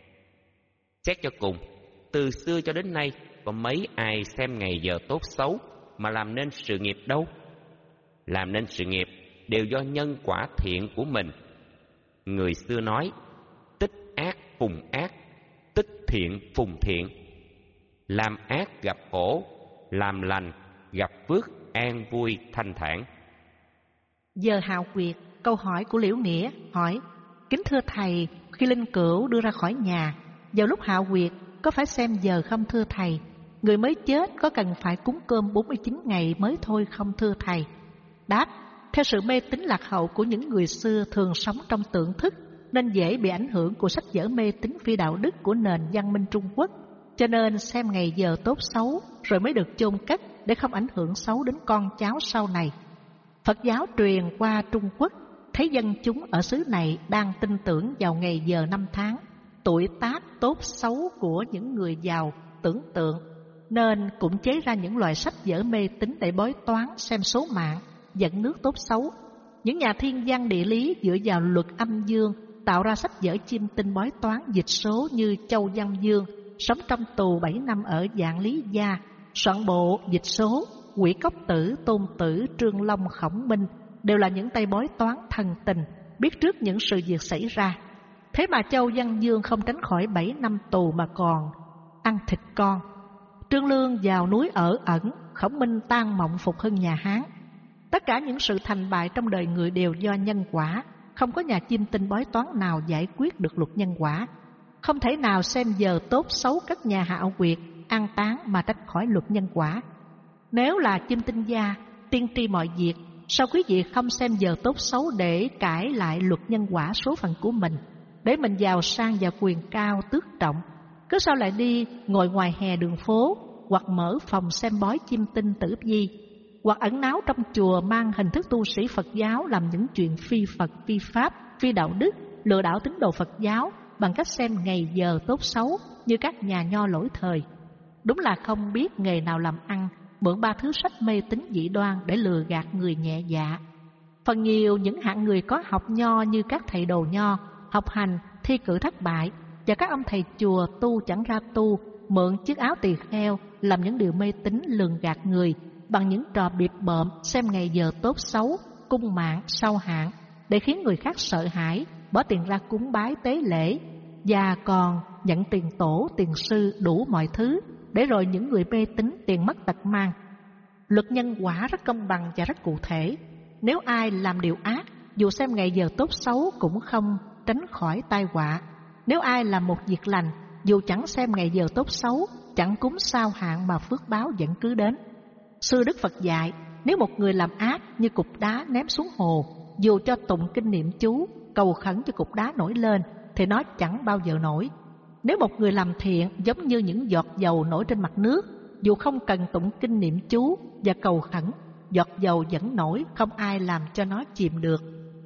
Xét cho cùng, từ xưa cho đến nay có mấy ai xem ngày giờ tốt xấu mà làm nên sự nghiệp đâu. Làm nên sự nghiệp đều do nhân quả thiện của mình. Người xưa nói, tích ác phùng ác, tích thiện phùng thiện. Làm ác gặp khổ, làm lành gặp phước an vui thanh thản. Giờ Hạo Quyệt, câu hỏi của Liễu Nghĩa hỏi: kính thưa thầy, khi linh cữu đưa ra khỏi nhà, vào lúc Hạo Quyệt có phải xem giờ không thưa thầy? Người mới chết có cần phải cúng cơm bốn mươi chín ngày mới thôi không thưa thầy? Đáp: theo sự mê tín lạc hậu của những người xưa thường sống trong tưởng thức, nên dễ bị ảnh hưởng của sách vở mê tín phi đạo đức của nền văn minh Trung Quốc, cho nên xem ngày giờ tốt xấu rồi mới được chôn cất để không ảnh hưởng xấu đến con cháu sau này. Phật giáo truyền qua Trung Quốc, thấy dân chúng ở xứ này đang tin tưởng vào ngày giờ năm tháng, tuổi tác tốt xấu của những người giàu tưởng tượng, nên cũng chế ra những loại sách vở mê tín để bói toán xem số mạng, dẫn nước tốt xấu. Những nhà thiên văn địa lý dựa vào luật âm dương tạo ra sách vở chiêm tinh bói toán dịch số như Châu Văn Dương sống trong tù bảy năm ở Vạn Lý Gia soạn bộ dịch số. Quỷ Cốc Tử, Tôn Tử, Trương Long, Khổng Minh đều là những tay bói toán thần tình, biết trước những sự việc xảy ra. Thế mà Châu Văn Dương không tránh khỏi bảy năm tù mà còn ăn thịt con. Trương Lương vào núi ở ẩn, Khổng Minh tan mộng phục hưng nhà Hán. Tất cả những sự thành bại trong đời người đều do nhân quả, không có nhà chiêm tinh bói toán nào giải quyết được luật nhân quả. Không thể nào xem giờ tốt xấu cất nhà Hạo Quyệt an táng mà tránh khỏi luật nhân quả. Nếu là chiêm tinh gia, tiên tri mọi việc, sao quý vị không xem giờ tốt xấu để cải lại luật nhân quả số phận của mình, để mình giàu sang và quyền cao tước trọng? Cứ sao lại đi ngồi ngoài hè đường phố, hoặc mở phòng xem bói chiêm tinh tử vi, hoặc ẩn náu trong chùa mang hình thức tu sĩ Phật giáo làm những chuyện phi Phật, phi Pháp, phi đạo đức, lừa đảo tín đồ Phật giáo bằng cách xem ngày giờ tốt xấu như các nhà nho lỗi thời? Đúng là không biết nghề nào làm ăn, mượn ba thứ sách mê tín dị đoan để lừa gạt người nhẹ dạ. Phần nhiều những hạng người có học nho như các thầy đồ nho, học hành, thi cử thất bại, và các ông thầy chùa tu chẳng ra tu, mượn chiếc áo tỳ kheo làm những điều mê tín lường gạt người bằng những trò bịp bợm xem ngày giờ tốt xấu, cung mạng, sau hạn, để khiến người khác sợ hãi, bỏ tiền ra cúng bái tế lễ, và còn nhận tiền tổ, tiền sư, đủ mọi thứ, để rồi những người mê tín tiền mất tật mang. Luật nhân quả rất công bằng và rất cụ thể. Nếu ai làm điều ác, dù xem ngày giờ tốt xấu cũng không tránh khỏi tai họa. Nếu ai làm một việc lành, dù chẳng xem ngày giờ tốt xấu, chẳng cúng sao hạn mà phước báo vẫn cứ đến. Sư Đức Phật dạy, nếu một người làm ác như cục đá ném xuống hồ, dù cho tụng kinh niệm chú, cầu khẩn cho cục đá nổi lên, thì nó chẳng bao giờ nổi. Nếu một người làm thiện giống như những giọt dầu nổi trên mặt nước, dù không cần tụng kinh niệm chú và cầu khẩn, giọt dầu vẫn nổi, không ai làm cho nó chìm được.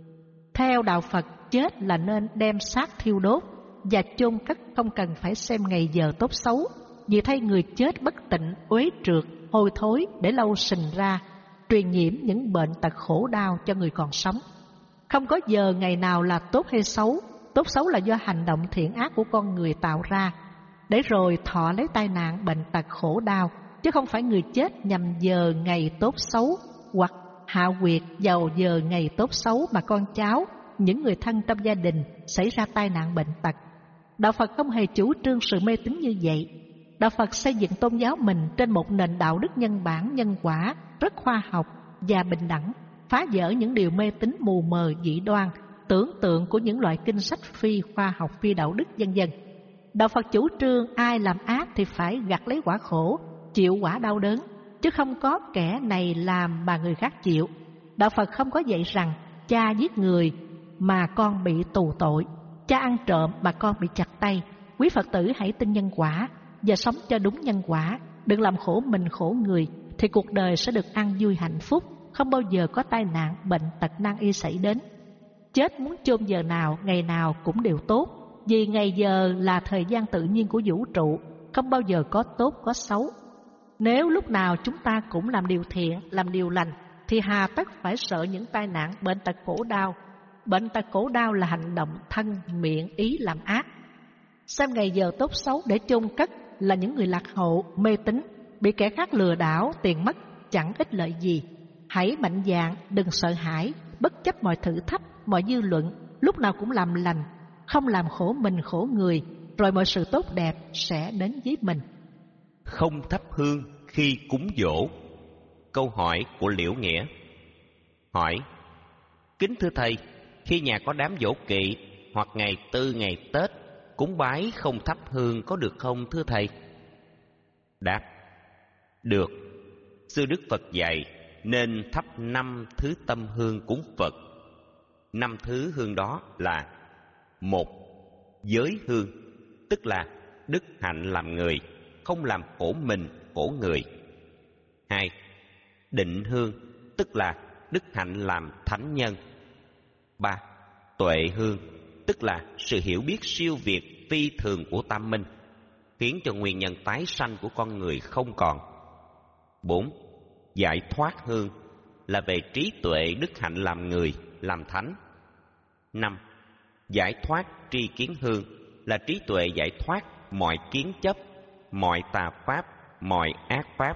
Theo đạo Phật, chết là nên đem xác thiêu đốt và chôn cất, không cần phải xem ngày giờ tốt xấu, vì thay người chết bất tịnh, uế trượt, hôi thối để lâu sình ra, truyền nhiễm những bệnh tật khổ đau cho người còn sống. Không có giờ ngày nào là tốt hay xấu. Tốt xấu là do hành động thiện ác của con người tạo ra, để rồi thọ lấy tai nạn, bệnh tật, khổ đau, chứ không phải người chết nhằm giờ ngày tốt xấu, hoặc hạ quyệt vào giờ ngày tốt xấu mà con cháu, những người thân trong gia đình xảy ra tai nạn bệnh tật. Đạo Phật không hề chủ trương sự mê tín như vậy. Đạo Phật xây dựng tôn giáo mình trên một nền đạo đức nhân bản, nhân quả, rất khoa học và bình đẳng, phá vỡ những điều mê tín mù mờ, dị đoan, tưởng tượng của những loại kinh sách phi khoa học, phi đạo đức vân vân. Đạo Phật chủ trương ai làm ác thì phải gặt lấy quả khổ, chịu quả đau đớn, chứ không có kẻ này làm mà người khác chịu. Đạo Phật không có dạy rằng cha giết người mà con bị tù tội, cha ăn trộm mà con bị chặt tay. Quý Phật tử hãy tin nhân quả và sống cho đúng nhân quả, đừng làm khổ mình khổ người, thì cuộc đời sẽ được an vui hạnh phúc, không bao giờ có tai nạn, bệnh tật nan y xảy đến. Chết muốn chôn giờ nào, ngày nào cũng đều tốt, vì ngày giờ là thời gian tự nhiên của vũ trụ, không bao giờ có tốt có xấu. Nếu lúc nào chúng ta cũng làm điều thiện, làm điều lành, thì hà tất phải sợ những tai nạn, bệnh tật khổ đau. Bệnh tật khổ đau là hành động thân, miệng, ý làm ác. Xem ngày giờ tốt xấu để chôn cất là những người lạc hậu, mê tín, bị kẻ khác lừa đảo, tiền mất, chẳng ích lợi gì. Hãy mạnh dạn, đừng sợ hãi, bất chấp mọi thử thách, mọi dư luận, lúc nào cũng làm lành, không làm khổ mình khổ người, rồi mọi sự tốt đẹp sẽ đến với mình. Không thắp hương khi cúng giỗ. Câu hỏi của Liễu Nghĩa. Hỏi: kính thưa thầy, khi nhà có đám giỗ kỵ hoặc ngày tư ngày Tết, cúng bái không thắp hương có được không thưa thầy? Đáp: được. Sư Đức Phật dạy nên thắp năm thứ tâm hương cúng Phật. Năm thứ hương đó là: một, giới hương, tức là đức hạnh làm người, không làm khổ mình khổ người. Hai, định hương, tức là đức hạnh làm thánh nhân. Ba, tuệ hương, tức là sự hiểu biết siêu việt phi thường của tam minh, khiến cho nguyên nhân tái sanh của con người không còn. Bốn, giải thoát hương, là về trí tuệ đức hạnh làm người, làm thánh. Năm, giải thoát tri kiến hương, là trí tuệ giải thoát mọi kiến chấp, mọi tà pháp, mọi ác pháp.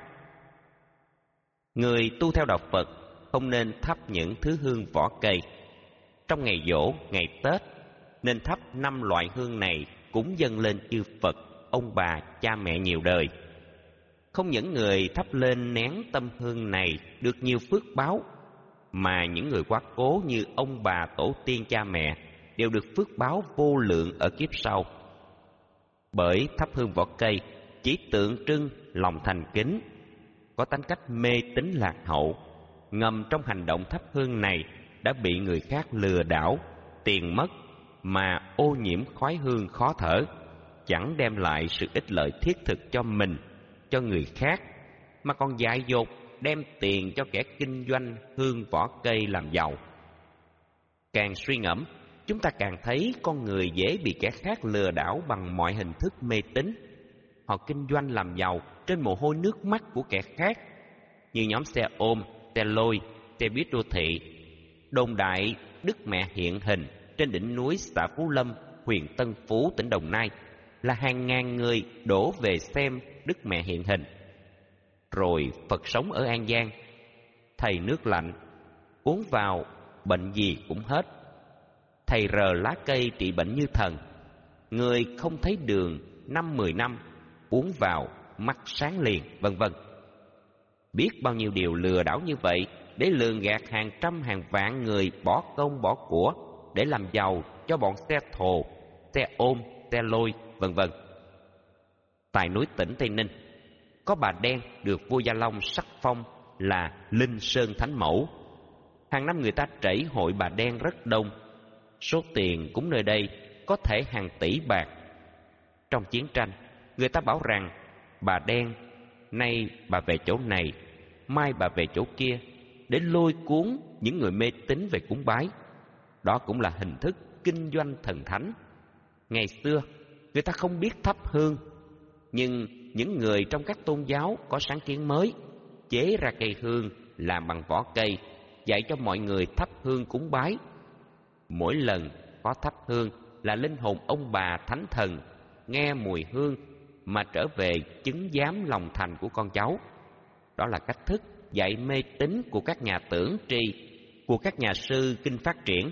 Người tu theo đạo Phật không nên thắp những thứ hương vỏ cây. Trong ngày giỗ, ngày Tết, nên thắp năm loại hương này cúng dâng lên chư Phật, ông bà, cha mẹ nhiều đời. Không những người thắp lên nén tâm hương này được nhiều phước báo, mà những người quá cố như ông bà, tổ tiên, cha mẹ đều được phước báo vô lượng ở kiếp sau. Bởi thắp hương vỏ cây chỉ tượng trưng lòng thành kính, có tính cách mê tín lạc hậu, ngầm trong hành động thắp hương này đã bị người khác lừa đảo, tiền mất, mà ô nhiễm khói hương khó thở, chẳng đem lại sự ích lợi thiết thực cho mình, cho người khác, mà còn dại dột đem tiền cho kẻ kinh doanh hương vỏ cây làm giàu. Càng suy ngẫm, chúng ta càng thấy con người dễ bị kẻ khác lừa đảo bằng mọi hình thức mê tín. Họ kinh doanh làm giàu trên mồ hôi nước mắt của kẻ khác, như nhóm xe ôm, xe lôi, xe buýt đô thị. Đồn đại Đức Mẹ hiện hình trên đỉnh núi xã Phú Lâm, huyện Tân Phú, tỉnh Đồng Nai, là hàng ngàn người đổ về xem Đức Mẹ hiện hình. Rồi Phật sống ở An Giang, thầy nước lạnh, uống vào bệnh gì cũng hết. Thầy rờ lá cây trị bệnh như thần, người không thấy đường năm mười năm, uống vào mắt sáng liền, vân vân. Biết bao nhiêu điều lừa đảo như vậy để lường gạt hàng trăm hàng vạn người bỏ công bỏ của để làm giàu cho bọn xe thồ, xe ôm, xe lôi, vân vân. Tại núi Tỉnh Tây Ninh, có bà đen được vua Gia Long sắc phong là Linh Sơn Thánh Mẫu. Hàng năm người ta trẩy hội bà đen rất đông, số tiền cúng nơi đây có thể hàng tỷ bạc. Trong chiến tranh, người ta bảo rằng bà đen, nay bà về chỗ này, mai bà về chỗ kia, để lôi cuốn những người mê tín về cúng bái. Đó cũng là hình thức kinh doanh thần thánh. Ngày xưa, người ta không biết thắp hương, nhưng những người trong các tôn giáo có sáng kiến mới, chế ra cây hương làm bằng vỏ cây, dạy cho mọi người thắp hương cúng bái. Mỗi lần có thắp hương là linh hồn ông bà thánh thần nghe mùi hương mà trở về chứng giám lòng thành của con cháu. Đó là cách thức dạy mê tín của các nhà tưởng tri, của các nhà sư kinh phát triển.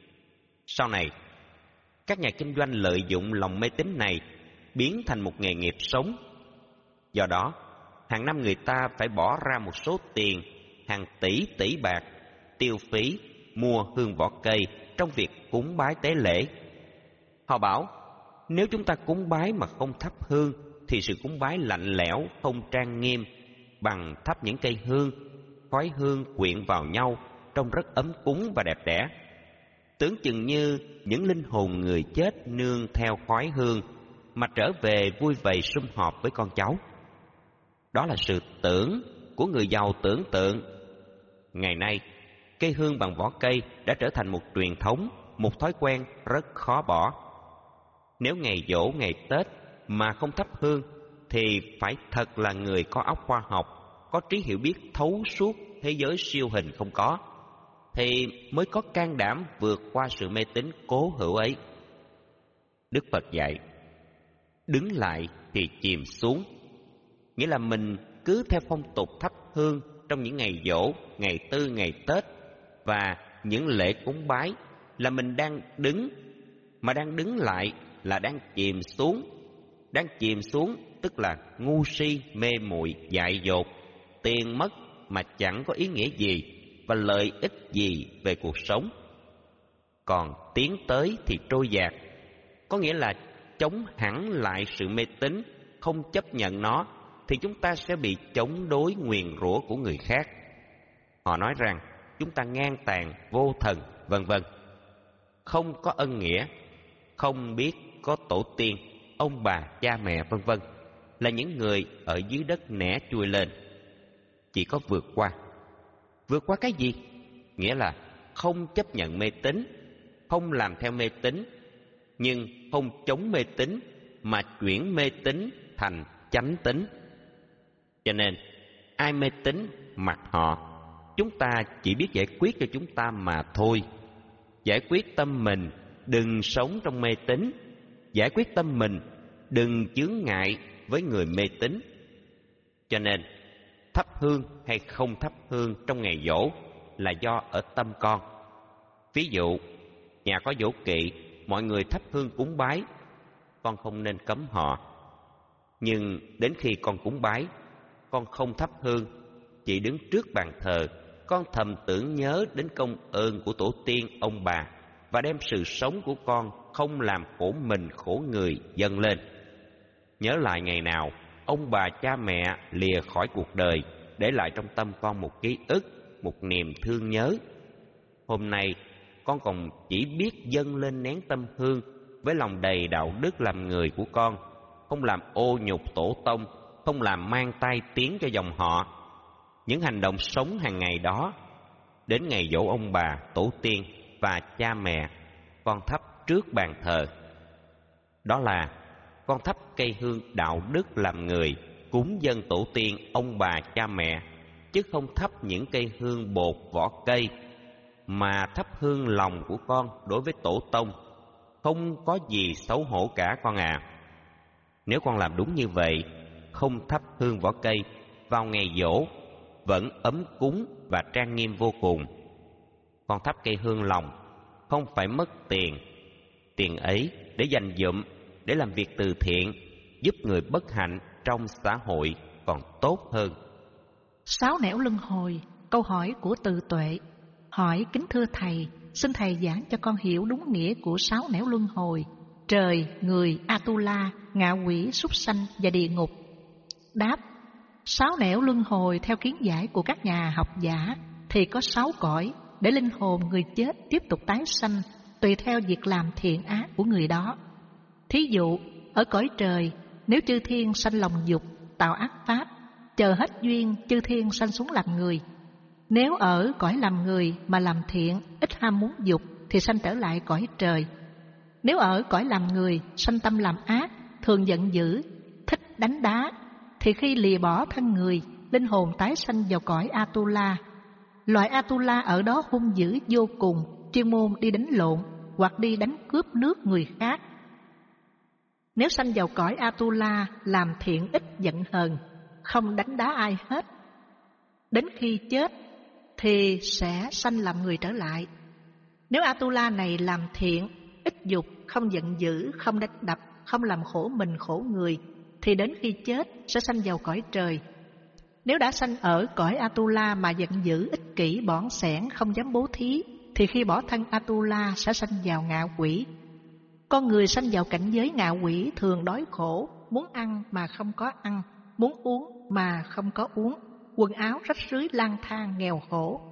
Sau này, các nhà kinh doanh lợi dụng lòng mê tín này biến thành một nghề nghiệp sống. Do đó, hàng năm người ta phải bỏ ra một số tiền hàng tỷ tỷ bạc tiêu phí mua hương vỏ cây trong việc cúng bái tế lễ. Họ bảo, nếu chúng ta cúng bái mà không thắp hương thì sự cúng bái lạnh lẽo, không trang nghiêm bằng thắp những cây hương, khói hương quyện vào nhau trông rất ấm cúng và đẹp đẽ, tưởng chừng như những linh hồn người chết nương theo khói hương mà trở về vui vầy sum họp với con cháu. Đó là sự tưởng của người giàu tưởng tượng. Ngày nay, cây hương bằng vỏ cây đã trở thành một truyền thống, một thói quen rất khó bỏ. Nếu ngày giỗ, ngày Tết mà không thắp hương thì phải thật là người có óc khoa học, có trí hiểu biết thấu suốt thế giới siêu hình không có, thì mới có can đảm vượt qua sự mê tín cố hữu ấy. Đức Phật dạy, đứng lại thì chìm xuống, nghĩa là mình cứ theo phong tục thắp hương trong những ngày giỗ, ngày tư, ngày Tết và những lễ cúng bái là mình đang đứng, mà đang đứng lại là đang chìm xuống. Đang chìm xuống tức là ngu si, mê muội, dại dột, tiền mất mà chẳng có ý nghĩa gì và lợi ích gì về cuộc sống. Còn tiến tới thì trôi dạt, có nghĩa là chống hẳn lại sự mê tín, không chấp nhận nó, thì chúng ta sẽ bị chống đối nguyền rủa của người khác. Họ nói rằng chúng ta ngang tàn, vô thần, vân vân, không có ân nghĩa, không biết có tổ tiên, ông bà, cha mẹ, vân vân, là những người ở dưới đất nẻ chui lên. Chỉ có vượt qua. Vượt qua cái gì? Nghĩa là không chấp nhận mê tín, không làm theo mê tín, nhưng không chống mê tín mà chuyển mê tín thành chánh tín. Cho nên ai mê tín mặc họ, chúng ta chỉ biết giải quyết cho chúng ta mà thôi. Giải quyết tâm mình, đừng sống trong mê tín. Giải quyết tâm mình, đừng chướng ngại với người mê tín. Cho nên thắp hương hay không thắp hương trong ngày giỗ là do ở tâm con. Ví dụ, nhà có giỗ kỵ, mọi người thắp hương cúng bái, con không nên cấm họ. Nhưng đến khi con cúng bái, con không thắp hương, chỉ đứng trước bàn thờ, con thầm tưởng nhớ đến công ơn của tổ tiên ông bà và đem sự sống của con không làm khổ mình khổ người dâng lên. Nhớ lại ngày nào ông bà cha mẹ lìa khỏi cuộc đời, để lại trong tâm con một ký ức, một niềm thương nhớ. Hôm nay con còn chỉ biết dâng lên nén tâm hương với lòng đầy đạo đức làm người của con, không làm ô nhục tổ tông, không làm mang tai tiếng cho dòng họ. Những hành động sống hàng ngày đó, đến ngày giỗ ông bà, tổ tiên và cha mẹ, con thắp trước bàn thờ. Đó là con thắp cây hương đạo đức làm người, cúng dâng tổ tiên ông bà cha mẹ, chứ không thắp những cây hương bột vỏ cây, mà thắp hương lòng của con đối với tổ tông. Không có gì xấu hổ cả con à. Nếu con làm đúng như vậy, không thắp hương vỏ cây vào ngày giỗ, vẫn ấm cúng và trang nghiêm vô cùng. Con thắp cây hương lòng, không phải mất tiền. Tiền ấy để dành dụm, để làm việc từ thiện, giúp người bất hạnh trong xã hội còn tốt hơn. Sáu nẻo luân hồi. Câu hỏi của Từ Tuệ. Hỏi: kính thưa thầy, xin thầy giảng cho con hiểu đúng nghĩa của sáu nẻo luân hồi: trời, người, Atula, ngạ quỷ, súc sanh và địa ngục. Đáp: sáu nẻo luân hồi theo kiến giải của các nhà học giả thì có sáu cõi để linh hồn người chết tiếp tục tái sanh tùy theo việc làm thiện ác của người đó. Thí dụ, ở cõi trời, nếu chư thiên sanh lòng dục, tạo ác pháp, chờ hết duyên, chư thiên sanh xuống làm người. Nếu ở cõi làm người mà làm thiện, ít ham muốn dục, thì sanh trở lại cõi trời. Nếu ở cõi làm người, sanh tâm làm ác, thường giận dữ, thích đánh đá, thì khi lìa bỏ thân người, linh hồn tái sanh vào cõi Atula. Loại Atula ở đó hung dữ vô cùng, chuyên môn đi đánh lộn hoặc đi đánh cướp nước người khác. Nếu sanh vào cõi Atula làm thiện ít giận hờn, không đánh đá ai hết, đến khi chết thì sẽ sanh làm người trở lại. Nếu Atula này làm thiện, ít dục, không giận dữ, không đánh đập, không làm khổ mình khổ người, thì đến khi chết sẽ sanh vào cõi trời. Nếu đã sanh ở cõi Atula mà giận dữ, ích kỷ, bỏn sẻn, không dám bố thí, thì khi bỏ thân Atula sẽ sanh vào ngạ quỷ. Con người sanh vào cảnh giới ngạ quỷ thường đói khổ, muốn ăn mà không có ăn, muốn uống mà không có uống, quần áo rách rưới lang thang nghèo khổ.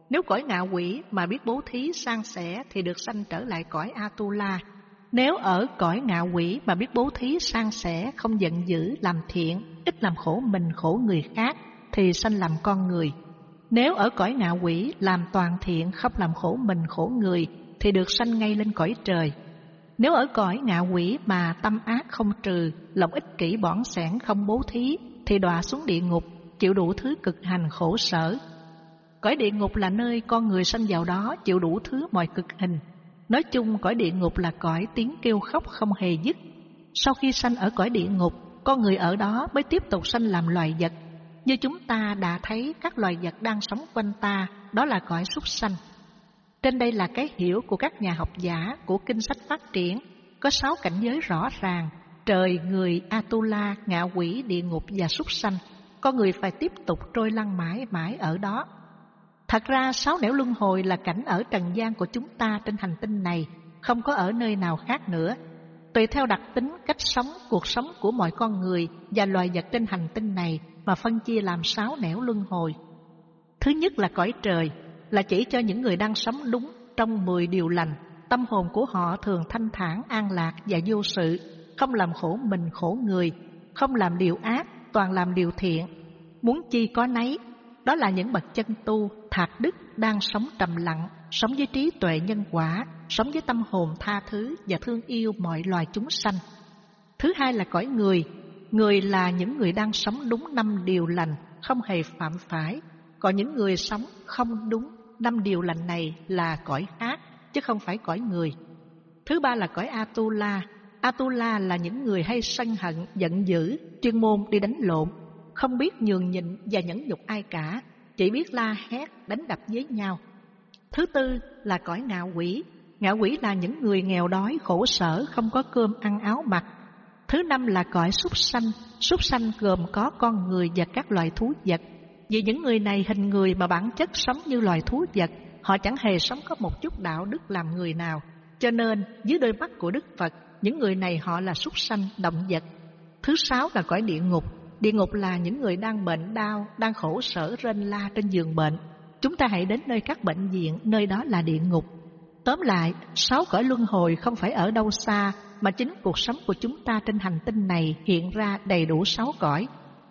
Nếu cõi ngạ quỷ mà biết bố thí san sẻ thì được sanh trở lại cõi Atula. Nếu ở cõi ngạ quỷ mà biết bố thí san sẻ, không giận dữ, làm thiện, ít làm khổ mình khổ người khác thì sanh làm con người. Nếu ở cõi ngạ quỷ làm toàn thiện, không làm khổ mình khổ người thì được sanh ngay lên cõi trời. Nếu ở cõi ngạ quỷ mà tâm ác không trừ, lòng ích kỷ bỏng sẻn không bố thí thì đọa xuống địa ngục, chịu đủ thứ cực hành khổ sở. Cõi địa ngục là nơi con người sanh vào đó chịu đủ thứ mọi cực hình. Nói chung cõi địa ngục là cõi tiếng kêu khóc không hề dứt. Sau khi sanh ở cõi địa ngục, con người ở đó mới tiếp tục sanh làm loài vật. Như chúng ta đã thấy các loài vật đang sống quanh ta, đó là cõi súc sanh. Trên đây là cái hiểu của các nhà học giả của kinh sách phát triển. Có sáu cảnh giới rõ ràng: trời, người, Atula, ngạ quỷ, địa ngục và súc sanh. Con người phải tiếp tục trôi lăn mãi mãi ở đó. Thật ra sáu nẻo luân hồi là cảnh ở trần gian của chúng ta trên hành tinh này, không có ở nơi nào khác nữa. Tùy theo đặc tính, cách sống, cuộc sống của mọi con người và loài vật trên hành tinh này mà phân chia làm sáu nẻo luân hồi. Thứ nhất là cõi trời, là chỉ cho những người đang sống đúng trong mười điều lành. Tâm hồn của họ thường thanh thản, an lạc và vô sự, không làm khổ mình khổ người, không làm điều ác, toàn làm điều thiện. Muốn chi có nấy. Đó là những bậc chân tu, thạc đức đang sống trầm lặng, sống với trí tuệ nhân quả, sống với tâm hồn tha thứ và thương yêu mọi loài chúng sanh. Thứ hai là cõi người. Người là những người đang sống đúng năm điều lành, không hề phạm phải. Còn những người sống không đúng năm điều lành này là cõi khác, chứ không phải cõi người. Thứ ba là cõi Atula. Atula là những người hay sân hận, giận dữ, chuyên môn đi đánh lộn, không biết nhường nhịn và nhẫn nhục ai cả, chỉ biết la hét, đánh đập với nhau. Thứ tư là cõi ngạ quỷ. Ngạ quỷ là những người nghèo đói, khổ sở, không có cơm ăn áo mặc. Thứ năm là cõi súc sanh. Súc sanh gồm có con người và các loài thú vật. Vì những người này hình người mà bản chất sống như loài thú vật, họ chẳng hề sống có một chút đạo đức làm người nào. Cho nên dưới đôi mắt của Đức Phật, những người này họ là súc sanh, động vật. Thứ sáu là cõi địa ngục. Địa ngục là những người đang bệnh đau, đang khổ sở rên la trên giường bệnh. Chúng ta hãy đến nơi các bệnh viện, nơi đó là địa ngục. Tóm lại, sáu cõi luân hồi không phải ở đâu xa, mà chính cuộc sống của chúng ta trên hành tinh này hiện ra đầy đủ sáu cõi.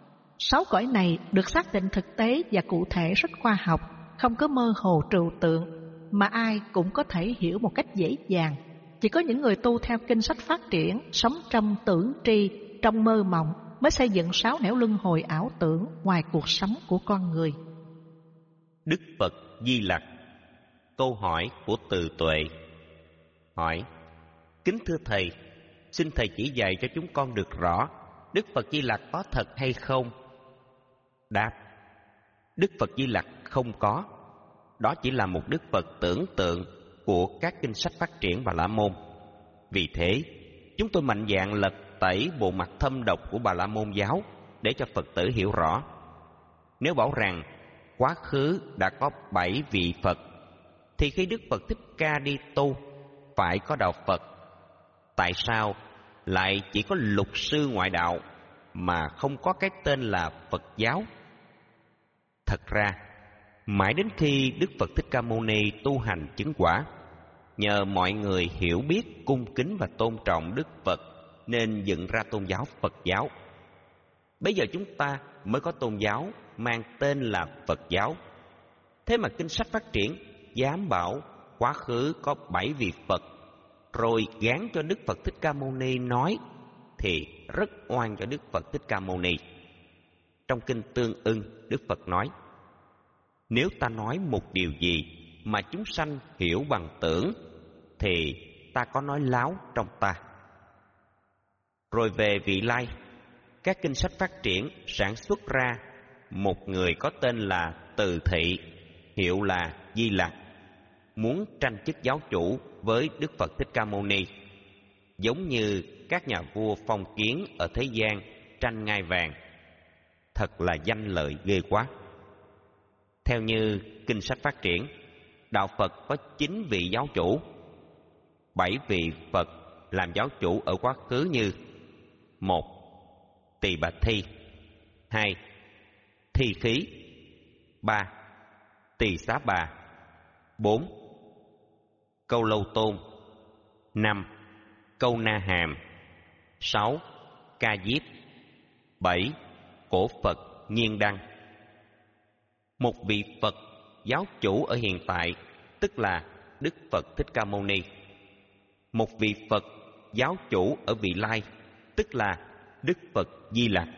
Sáu cõi này được xác định thực tế và cụ thể rất khoa học, không có mơ hồ trừu tượng, mà ai cũng có thể hiểu một cách dễ dàng. Chỉ có những người tu theo kinh sách phát triển, sống trong tưởng tri, trong mơ mộng, mới xây dựng sáu nẻo luân hồi ảo tưởng ngoài cuộc sống của con người. Đức Phật Di Lặc. Câu hỏi của Từ Tuệ. Hỏi: kính thưa Thầy, xin Thầy chỉ dạy cho chúng con được rõ Đức Phật Di Lặc có thật hay không? Đáp: Đức Phật Di Lặc không có. Đó chỉ là một Đức Phật tưởng tượng của các kinh sách phát triển Bà La Môn. Vì thế, chúng tôi mạnh dạn lật tẩy bộ mặt thâm độc của Bà La Môn giáo để cho Phật tử hiểu rõ. Nếu bảo rằng quá khứ đã có bảy vị Phật, thì khi Đức Phật Thích Ca đi tu phải có đạo Phật. Tại sao lại chỉ có lục sư ngoại đạo mà không có cái tên là Phật giáo? Thật ra, mãi đến khi Đức Phật Thích Ca Mâu Ni tu hành chứng quả, nhờ mọi người hiểu biết, cung kính và tôn trọng Đức Phật nên dựng ra tôn giáo Phật giáo. Bây giờ chúng ta mới có tôn giáo mang tên là Phật giáo. Thế mà kinh sách phát triển dám bảo quá khứ có bảy vị Phật, rồi gán cho Đức Phật Thích Ca Mâu Ni nói, thì rất oan cho Đức Phật Thích Ca Mâu Ni. Trong kinh Tương Ưng, Đức Phật nói: nếu ta nói một điều gì mà chúng sanh hiểu bằng tưởng, thì ta có nói láo trong ta. Rồi về vị lai, các kinh sách phát triển sản xuất ra một người có tên là Từ Thị, hiệu là Di Lặc, muốn tranh chức giáo chủ với Đức Phật Thích Ca Mâu Ni, giống như các nhà vua phong kiến ở thế gian tranh ngai vàng. Thật là danh lợi ghê quá. Theo như kinh sách phát triển, đạo Phật có chín vị giáo chủ. Bảy vị Phật làm giáo chủ ở quá khứ như: một. Tỳ Bà Thi. Hai. Thi Khí. Ba. Tỳ Xá Bà. bốn. Câu Lâu Tôn. Năm. Câu Na Hàm. Sáu. Ca Diếp. Bảy. Cổ Phật Nhiên Đăng. Một vị Phật giáo chủ ở hiện tại, tức là Đức Phật Thích Ca Mâu Ni. Một vị Phật giáo chủ ở vị lai, tức là Đức Phật Di Lặc.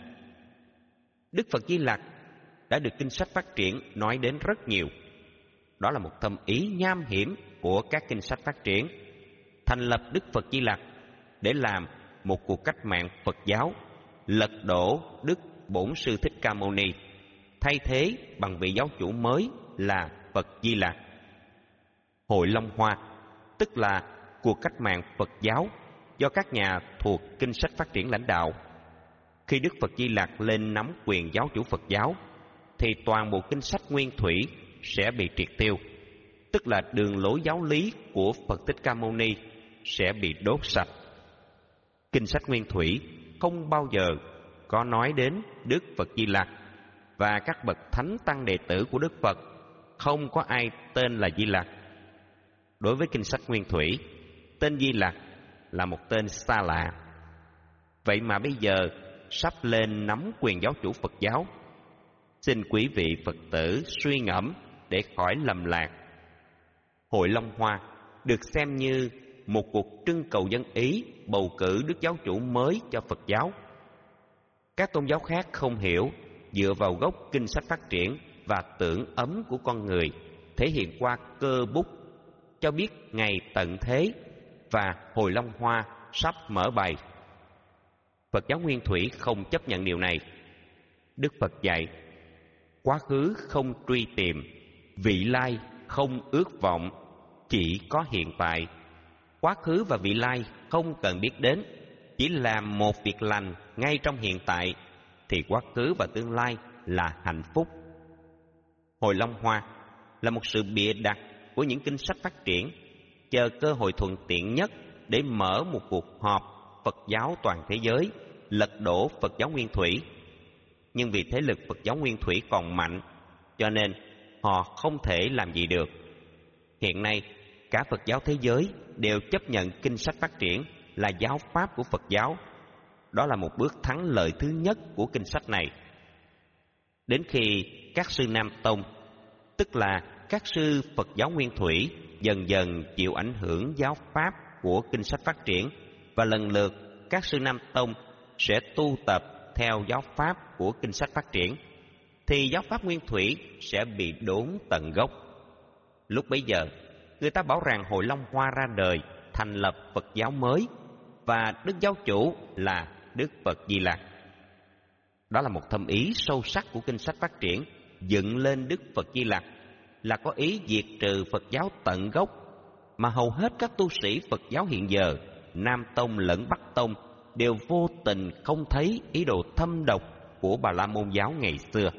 Đức Phật Di Lặc đã được kinh sách phát triển nói đến rất nhiều. Đó là một thâm ý nham hiểm của các kinh sách phát triển. Thành lập Đức Phật Di Lặc để làm một cuộc cách mạng Phật giáo, lật đổ Đức Bổn Sư Thích Ca Mâu Ni, thay thế bằng vị giáo chủ mới là Phật Di Lặc. Hội Long Hoa, tức là cuộc cách mạng Phật giáo do các nhà thuộc kinh sách phát triển lãnh đạo. Khi Đức Phật Di Lặc lên nắm quyền giáo chủ Phật giáo, thì toàn bộ kinh sách nguyên thủy sẽ bị triệt tiêu, tức là đường lối giáo lý của Phật Thích Ca Mâu Ni sẽ bị đốt sạch. Kinh sách nguyên thủy không bao giờ có nói đến Đức Phật Di Lặc, và các bậc thánh tăng đệ tử của Đức Phật không có ai tên là Di Lặc. Đối với kinh sách nguyên thủy, tên Di Lặc là một tên xa lạ. Vậy mà bây giờ sắp lên nắm quyền giáo chủ Phật giáo, xin quý vị Phật tử suy ngẫm để khỏi lầm lạc. Hội Long Hoa được xem như một cuộc trưng cầu dân Ý bầu cử Đức giáo chủ mới cho Phật giáo. Các tôn giáo khác không hiểu, dựa vào gốc kinh sách phát triển và tưởng ấm của con người, thể hiện qua cơ bút cho biết ngày tận thế, và Hội Long Hoa sắp mở bày. Phật giáo nguyên thủy không chấp nhận điều này. Đức Phật dạy, quá khứ không truy tìm, vị lai không ước vọng, chỉ có hiện tại. Quá khứ và vị lai không cần biết đến, chỉ làm một việc lành ngay trong hiện tại, thì quá khứ và tương lai là hạnh phúc. Hội Long Hoa là một sự bịa đặt của những kinh sách phát triển, chờ cơ hội thuận tiện nhất để mở một cuộc họp Phật giáo toàn thế giới, lật đổ Phật giáo nguyên thủy. Nhưng vì thế lực Phật giáo nguyên thủy còn mạnh, cho nên họ không thể làm gì được. Hiện nay, cả Phật giáo thế giới đều chấp nhận kinh sách phát triển là giáo pháp của Phật giáo. Đó là một bước thắng lợi thứ nhất của kinh sách này. Đến khi các sư Nam Tông, tức là các sư Phật giáo nguyên thủy, dần dần chịu ảnh hưởng giáo pháp của kinh sách phát triển, và lần lượt các sư Nam Tông sẽ tu tập theo giáo pháp của kinh sách phát triển, thì giáo pháp nguyên thủy sẽ bị đốn tận gốc. Lúc bấy giờ, người ta bảo rằng Hội Long Hoa ra đời, thành lập Phật giáo mới, và Đức giáo chủ là Đức Phật Di Lặc. Đó là một thâm ý sâu sắc của kinh sách phát triển, dựng lên Đức Phật Di Lặc là có ý diệt trừ Phật giáo tận gốc, mà hầu hết các tu sĩ Phật giáo hiện giờ, Nam Tông lẫn Bắc Tông, đều vô tình không thấy ý đồ thâm độc của Bà La Môn giáo ngày xưa.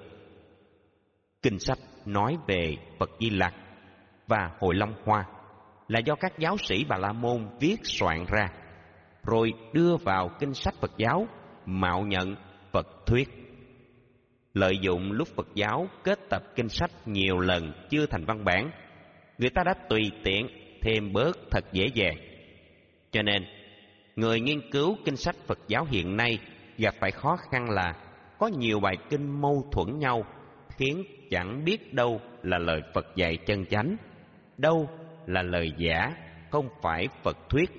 Kinh sách nói về Phật Di Lặc và Hội Long Hoa là do các giáo sĩ Bà La Môn viết soạn ra, rồi đưa vào kinh sách Phật giáo, mạo nhận Phật thuyết. Lợi dụng lúc Phật giáo kết tập kinh sách nhiều lần chưa thành văn bản, người ta đã tùy tiện thêm bớt thật dễ dàng. Cho nên, người nghiên cứu kinh sách Phật giáo hiện nay gặp phải khó khăn là có nhiều bài kinh mâu thuẫn nhau, khiến chẳng biết đâu là lời Phật dạy chân chánh, đâu là lời giả, không phải Phật thuyết.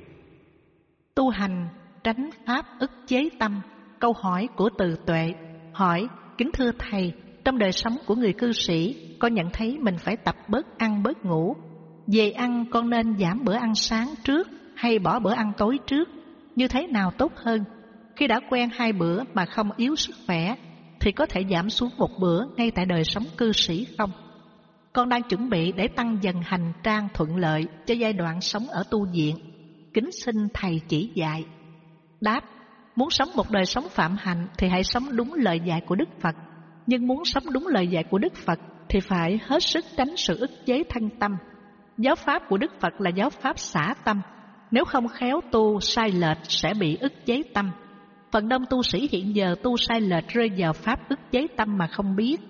Tu hành tránh pháp ức chế tâm. Câu hỏi của Từ Tuệ hỏi: kính thưa thầy, trong đời sống của người cư sĩ, con nhận thấy mình phải tập bớt ăn bớt ngủ. Về ăn, con nên giảm bữa ăn sáng trước hay bỏ bữa ăn tối trước? Như thế nào tốt hơn? Khi đã quen hai bữa mà không yếu sức khỏe, thì có thể giảm xuống một bữa ngay tại đời sống cư sĩ không? Con đang chuẩn bị để tăng dần hành trang thuận lợi cho giai đoạn sống ở tu viện. Kính xin thầy chỉ dạy. Đáp: muốn sống một đời sống phạm hạnh thì hãy sống đúng lời dạy của Đức Phật. Nhưng muốn sống đúng lời dạy của Đức Phật thì phải hết sức tránh sự ức chế thân tâm. Giáo pháp của Đức Phật là giáo pháp xả tâm. Nếu không khéo tu sai lệch sẽ bị ức chế tâm. Phần đông tu sĩ hiện giờ tu sai lệch, rơi vào pháp ức chế tâm mà không biết.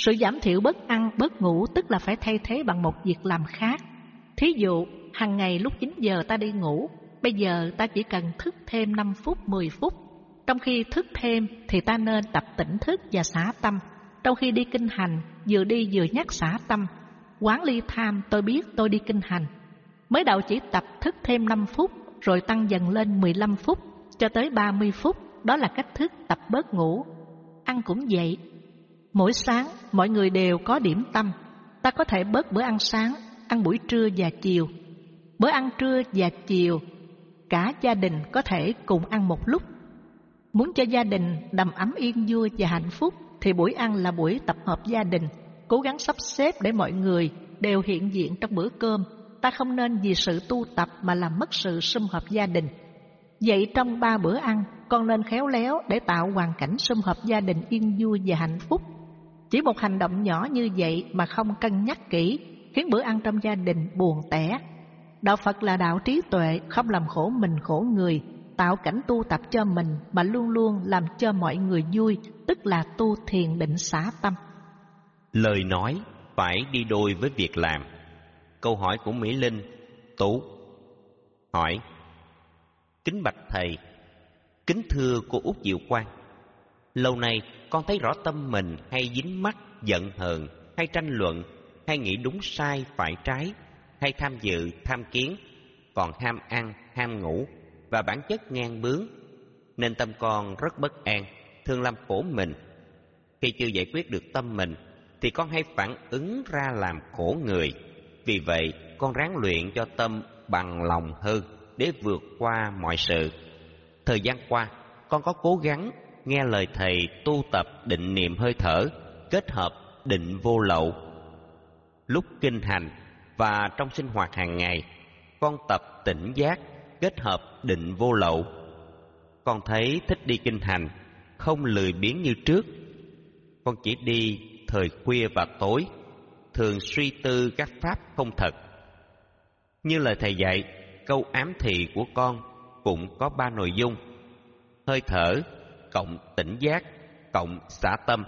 Sự giảm thiểu bớt ăn, bớt ngủ tức là phải thay thế bằng một việc làm khác. Thí dụ, hàng ngày lúc chín giờ ta đi ngủ, bây giờ ta chỉ cần thức thêm năm phút, mười phút. Trong khi thức thêm thì ta nên tập tỉnh thức và xả tâm. Trong khi đi kinh hành, vừa đi vừa nhắc xả tâm. Quán ly tham, tôi biết tôi đi kinh hành. Mới đầu chỉ tập thức thêm năm phút, rồi tăng dần lên mười lăm phút, cho tới ba mươi phút. Đó là cách thức tập bớt ngủ. Ăn cũng vậy. Mỗi sáng, mọi người đều có điểm tâm. Ta có thể bớt bữa ăn sáng, ăn buổi trưa và chiều. Bữa ăn trưa và chiều, cả gia đình có thể cùng ăn một lúc. Muốn cho gia đình đầm ấm yên vui và hạnh phúc, thì buổi ăn là buổi tập hợp gia đình. Cố gắng sắp xếp để mọi người đều hiện diện trong bữa cơm. Ta không nên vì sự tu tập mà làm mất sự sum họp gia đình. Vậy trong ba bữa ăn, con nên khéo léo để tạo hoàn cảnh sum họp gia đình yên vui và hạnh phúc. Chỉ một hành động nhỏ như vậy mà không cân nhắc kỹ, khiến bữa ăn trong gia đình buồn tẻ. Đạo Phật là đạo trí tuệ, không làm khổ mình khổ người, tạo cảnh tu tập cho mình mà luôn luôn làm cho mọi người vui, tức là tu thiền định xả tâm. Lời nói phải đi đôi với việc làm. Câu hỏi của Mỹ Linh, Tú hỏi: Kính bạch thầy, kính thưa cô Út Diệu Quang, lâu nay con thấy rõ tâm mình hay dính mắc, giận hờn, hay tranh luận, hay nghĩ đúng sai phải trái, hay tham dự, tham kiến, còn ham ăn, ham ngủ và bản chất ngang bướng, nên tâm con rất bất an, thường làm khổ mình. Khi chưa giải quyết được tâm mình thì con hay phản ứng ra làm khổ người. Vì vậy con ráng luyện cho tâm bằng lòng hơn để vượt qua mọi sự. Thời gian qua con có cố gắng nghe lời thầy tu tập định niệm hơi thở, kết hợp định vô lậu. Lúc kinh hành và trong sinh hoạt hàng ngày, con tập tỉnh giác, kết hợp định vô lậu. Con thấy thích đi kinh hành, không lười biếng như trước. Con chỉ đi thời khuya và tối, thường suy tư các pháp không thật. Như lời thầy dạy, câu ám thị của con cũng có ba nội dung: hơi thở cộng tỉnh giác cộng xả tâm.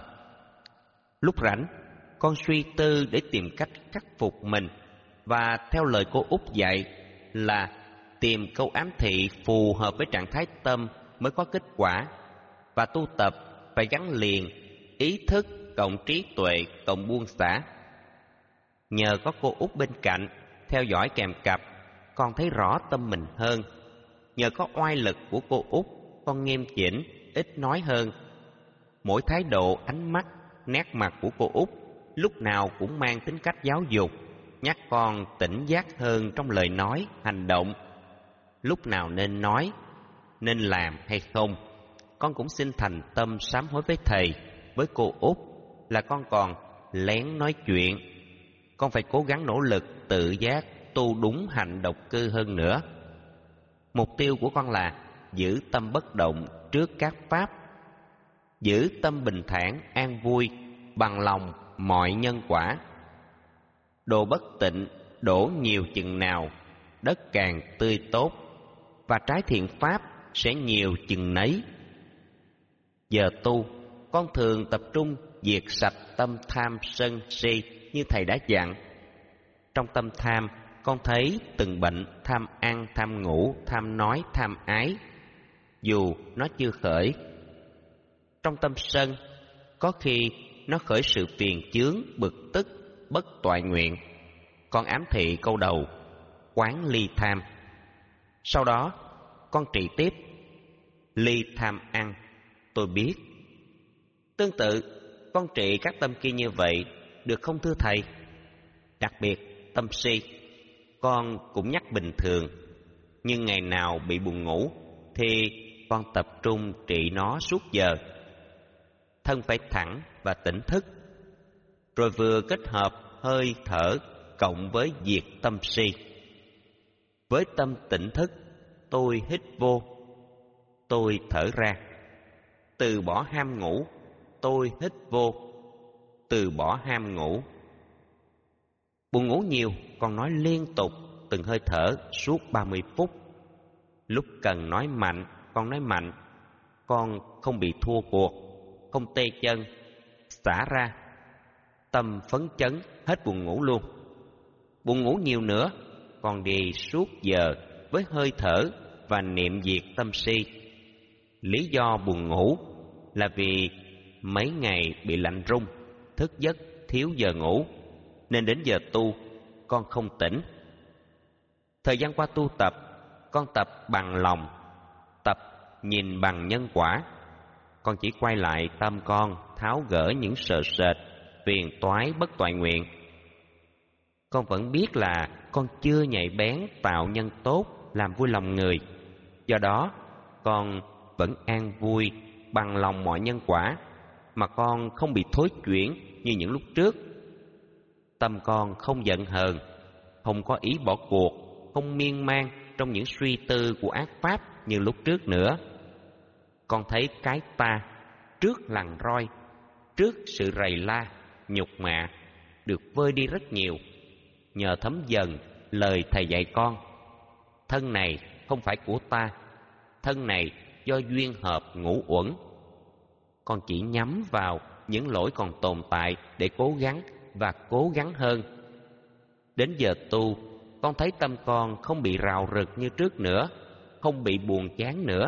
Lúc rảnh, con suy tư để tìm cách khắc phục mình, và theo lời cô Út dạy là tìm câu ám thị phù hợp với trạng thái tâm mới có kết quả. Và tu tập phải gắn liền ý thức cộng trí tuệ cộng buông xả. Nhờ có cô Út bên cạnh theo dõi kèm cặp, con thấy rõ tâm mình hơn. Nhờ có oai lực của cô Út, con nghiêm chỉnh, ít nói hơn. Mỗi thái độ, ánh mắt, nét mặt của cô Út lúc nào cũng mang tính cách giáo dục, nhắc con tỉnh giác hơn trong lời nói, hành động. Lúc nào nên nói, nên làm hay không, con cũng xin thành tâm sám hối với thầy, với cô Út là con còn lén nói chuyện. Con phải cố gắng nỗ lực tự giác, tu đúng hành độc cư hơn nữa. Mục tiêu của con là giữ tâm bất động trước các pháp, giữ tâm bình thản, an vui, bằng lòng mọi nhân quả. Đồ bất tịnh đổ nhiều chừng nào, đất càng tươi tốt, và trái thiện pháp sẽ nhiều chừng nấy. Giờ tu, con thường tập trung diệt sạch tâm tham sân si như thầy đã dặn. Trong tâm tham, con thấy từng bệnh tham ăn, tham ngủ, tham nói, tham ái, dù nó chưa khởi. Trong tâm sân, có khi nó khởi sự phiền chướng, bực tức, bất toại nguyện. Con ám thị câu đầu, quán ly tham. Sau đó, con trị tiếp, ly tham ăn, tôi biết. Tương tự, con trị các tâm kia như vậy, được không thưa thầy? Đặc biệt, tâm si, con cũng nhắc bình thường. Nhưng ngày nào bị buồn ngủ, thì con tập trung trị nó suốt giờ. Thân phải thẳng và tỉnh thức, rồi vừa kết hợp hơi thở cộng với diệt tâm si. Với tâm tỉnh thức, tôi hít vô, tôi thở ra. Từ bỏ ham ngủ, tôi hít vô, từ bỏ ham ngủ. Buồn ngủ nhiều, con nói liên tục từng hơi thở suốt ba mươi phút. Lúc cần nói mạnh, con nói mạnh. Con không bị thua cuộc, không tê chân, xả ra. tâm phấn chấn, hết buồn ngủ luôn. Buồn ngủ nhiều nữa, còn đi suốt giờ với hơi thở và niệm diệt tâm si. Lý do buồn ngủ là vì mấy ngày bị lạnh rung, thức giấc thiếu giờ ngủ, nên đến giờ tu con không tỉnh. Thời gian qua tu tập, con tập bằng lòng, tập nhìn bằng nhân quả. Con chỉ quay lại tâm con, tháo gỡ những sợ sệt, phiền toái bất toại nguyện. Con vẫn biết là con chưa nhạy bén tạo nhân tốt làm vui lòng người. Do đó, con vẫn an vui bằng lòng mọi nhân quả, mà con không bị thối chuyển như những lúc trước. Tâm con không giận hờn, không có ý bỏ cuộc, không miên man trong những suy tư của ác pháp như lúc trước nữa. Con thấy cái ta trước lằn roi, trước sự rầy la, nhục mạ được vơi đi rất nhiều, nhờ thấm dần lời thầy dạy con. Thân này không phải của ta, thân này do duyên hợp ngũ uẩn. Con chỉ nhắm vào những lỗi còn tồn tại để cố gắng và cố gắng hơn. Đến giờ tu, con thấy tâm con không bị rào rực như trước nữa, không bị buồn chán nữa.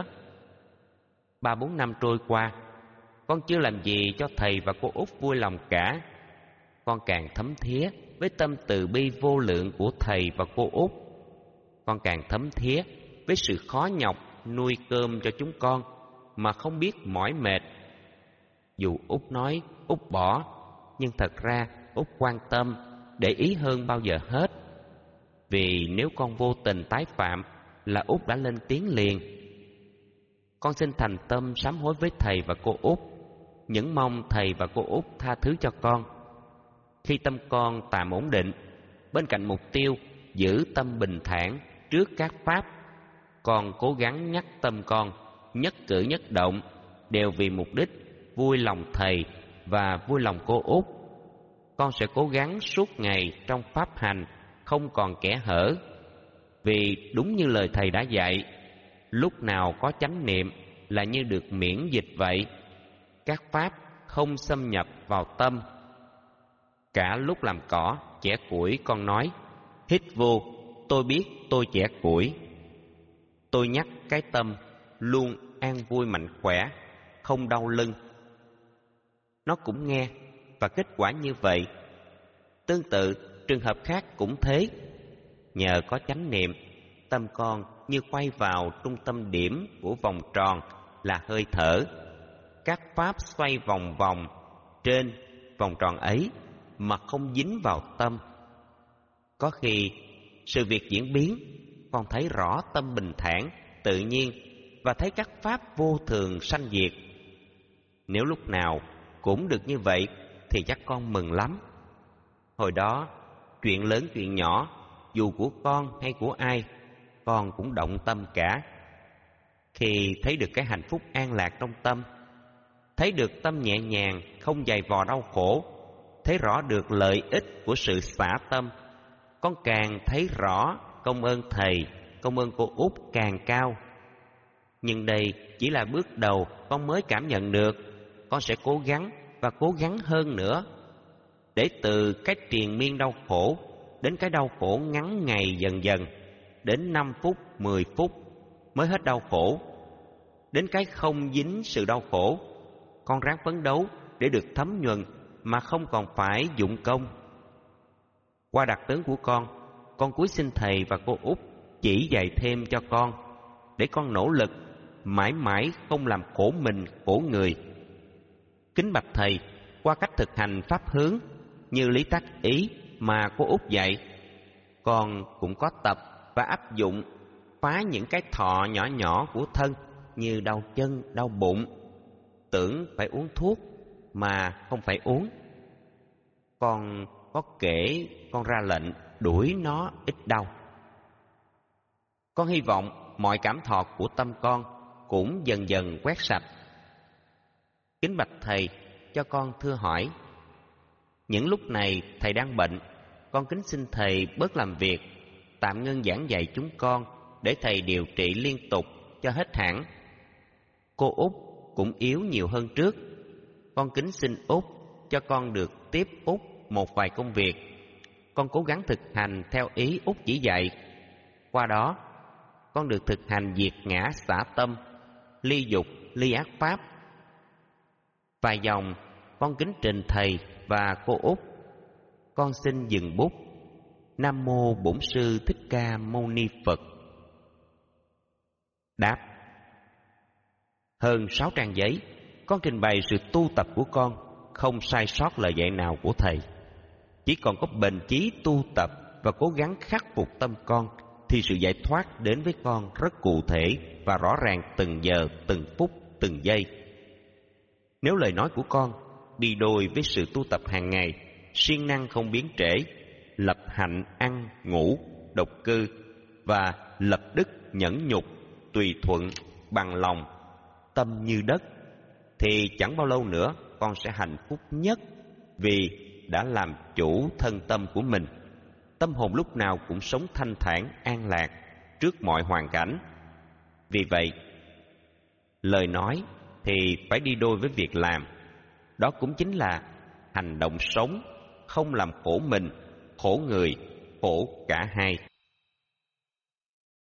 Ba bốn năm trôi qua, con chưa làm gì cho thầy và cô Út vui lòng cả. Con càng thấm thía với tâm từ bi vô lượng của thầy và cô Út. Con càng thấm thía với sự khó nhọc nuôi cơm cho chúng con mà không biết mỏi mệt. Dù Út nói Út bỏ, nhưng thật ra Út quan tâm, để ý hơn bao giờ hết. Vì nếu con vô tình tái phạm là Út đã lên tiếng liền. Con xin thành tâm sám hối với thầy và cô Út, những mong thầy và cô Út tha thứ cho con. Khi tâm con tạm ổn định, bên cạnh mục tiêu giữ tâm bình thản trước các pháp, con cố gắng nhắc tâm con nhất cử nhất động đều vì mục đích vui lòng thầy và vui lòng cô Út. Con sẽ cố gắng suốt ngày trong pháp hành không còn kẽ hở. Vì đúng như lời thầy đã dạy, lúc nào có chánh niệm là như được miễn dịch vậy. Các pháp không xâm nhập vào tâm. Cả lúc làm cỏ, chẻ củi, con nói: hít vô, tôi biết tôi chẻ củi. Tôi nhắc cái tâm luôn an vui mạnh khỏe, không đau lưng. Nó cũng nghe, và kết quả như vậy. Tương tự, trường hợp khác cũng thế. Nhờ có chánh niệm, tâm con như quay vào trung tâm điểm của vòng tròn là hơi thở. Các pháp xoay vòng vòng trên vòng tròn ấy mà không dính vào tâm. Có khi sự việc diễn biến, con thấy rõ tâm bình thản, tự nhiên, và thấy các pháp vô thường sanh diệt. Nếu lúc nào cũng được như vậy thì chắc con mừng lắm. Hồi đó, chuyện lớn chuyện nhỏ, dù của con hay của ai, con cũng động tâm cả. Khi thấy được cái hạnh phúc an lạc trong tâm, thấy được tâm nhẹ nhàng, không dày vò đau khổ, thấy rõ được lợi ích của sự xả tâm, con càng thấy rõ công ơn thầy, công ơn cô Út càng cao. Nhưng đây chỉ là bước đầu con mới cảm nhận được. Con sẽ cố gắng và cố gắng hơn nữa, để từ cái triền miên đau khổ đến cái đau khổ ngắn ngày dần dần, đến năm phút, mười phút mới hết đau khổ, đến cái không dính sự đau khổ. Con ráng phấn đấu để được thấm nhuần mà không còn phải dụng công. Qua đặc tướng của con, con cúi xin thầy và cô Út chỉ dạy thêm cho con, để con nỗ lực mãi mãi không làm khổ mình khổ người. Kính bạch thầy, qua cách thực hành pháp hướng như lý tác ý mà cô Út dạy, con cũng có tập và áp dụng phá những cái thọ nhỏ nhỏ của thân như đau chân, đau bụng, tưởng phải uống thuốc mà không phải uống. Con có kể con ra lệnh đuổi nó ít đau. Con hy vọng mọi cảm thọ của tâm con cũng dần dần quét sạch. Kính bạch thầy, cho con thưa hỏi, những lúc này thầy đang bệnh, con kính xin thầy bớt làm việc, tạm ngưng giảng dạy chúng con để thầy điều trị liên tục cho hết hẳn. Cô Út cũng yếu nhiều hơn trước, con kính xin Út cho con được tiếp Út một vài công việc. Con cố gắng thực hành theo ý Út chỉ dạy. Qua đó, con được thực hành diệt ngã xả tâm, ly dục, ly ác pháp. Vài dòng, con kính trình thầy và cô Út. Con xin dừng bút. Nam mô Bổn Sư Thích Ca Mâu Ni Phật. Đáp: hơn sáu trang giấy, con trình bày sự tu tập của con, không sai sót lời dạy nào của thầy. Chỉ còn có bền chí tu tập và cố gắng khắc phục tâm con, thì sự giải thoát đến với con rất cụ thể và rõ ràng từng giờ, từng phút, từng giây. Nếu lời nói của con đi đôi với sự tu tập hàng ngày, siêng năng không biến trễ, lập hạnh ăn, ngủ, độc cư và lập đức nhẫn nhục, tùy thuận, bằng lòng, tâm như đất, thì chẳng bao lâu nữa con sẽ hạnh phúc nhất, vì đã làm chủ thân tâm của mình. Tâm hồn lúc nào cũng sống thanh thản, an lạc trước mọi hoàn cảnh. Vì vậy, lời nói thì phải đi đôi với việc làm. Đó cũng chính là hành động sống, không làm khổ mình, khổ người, khổ cả hai.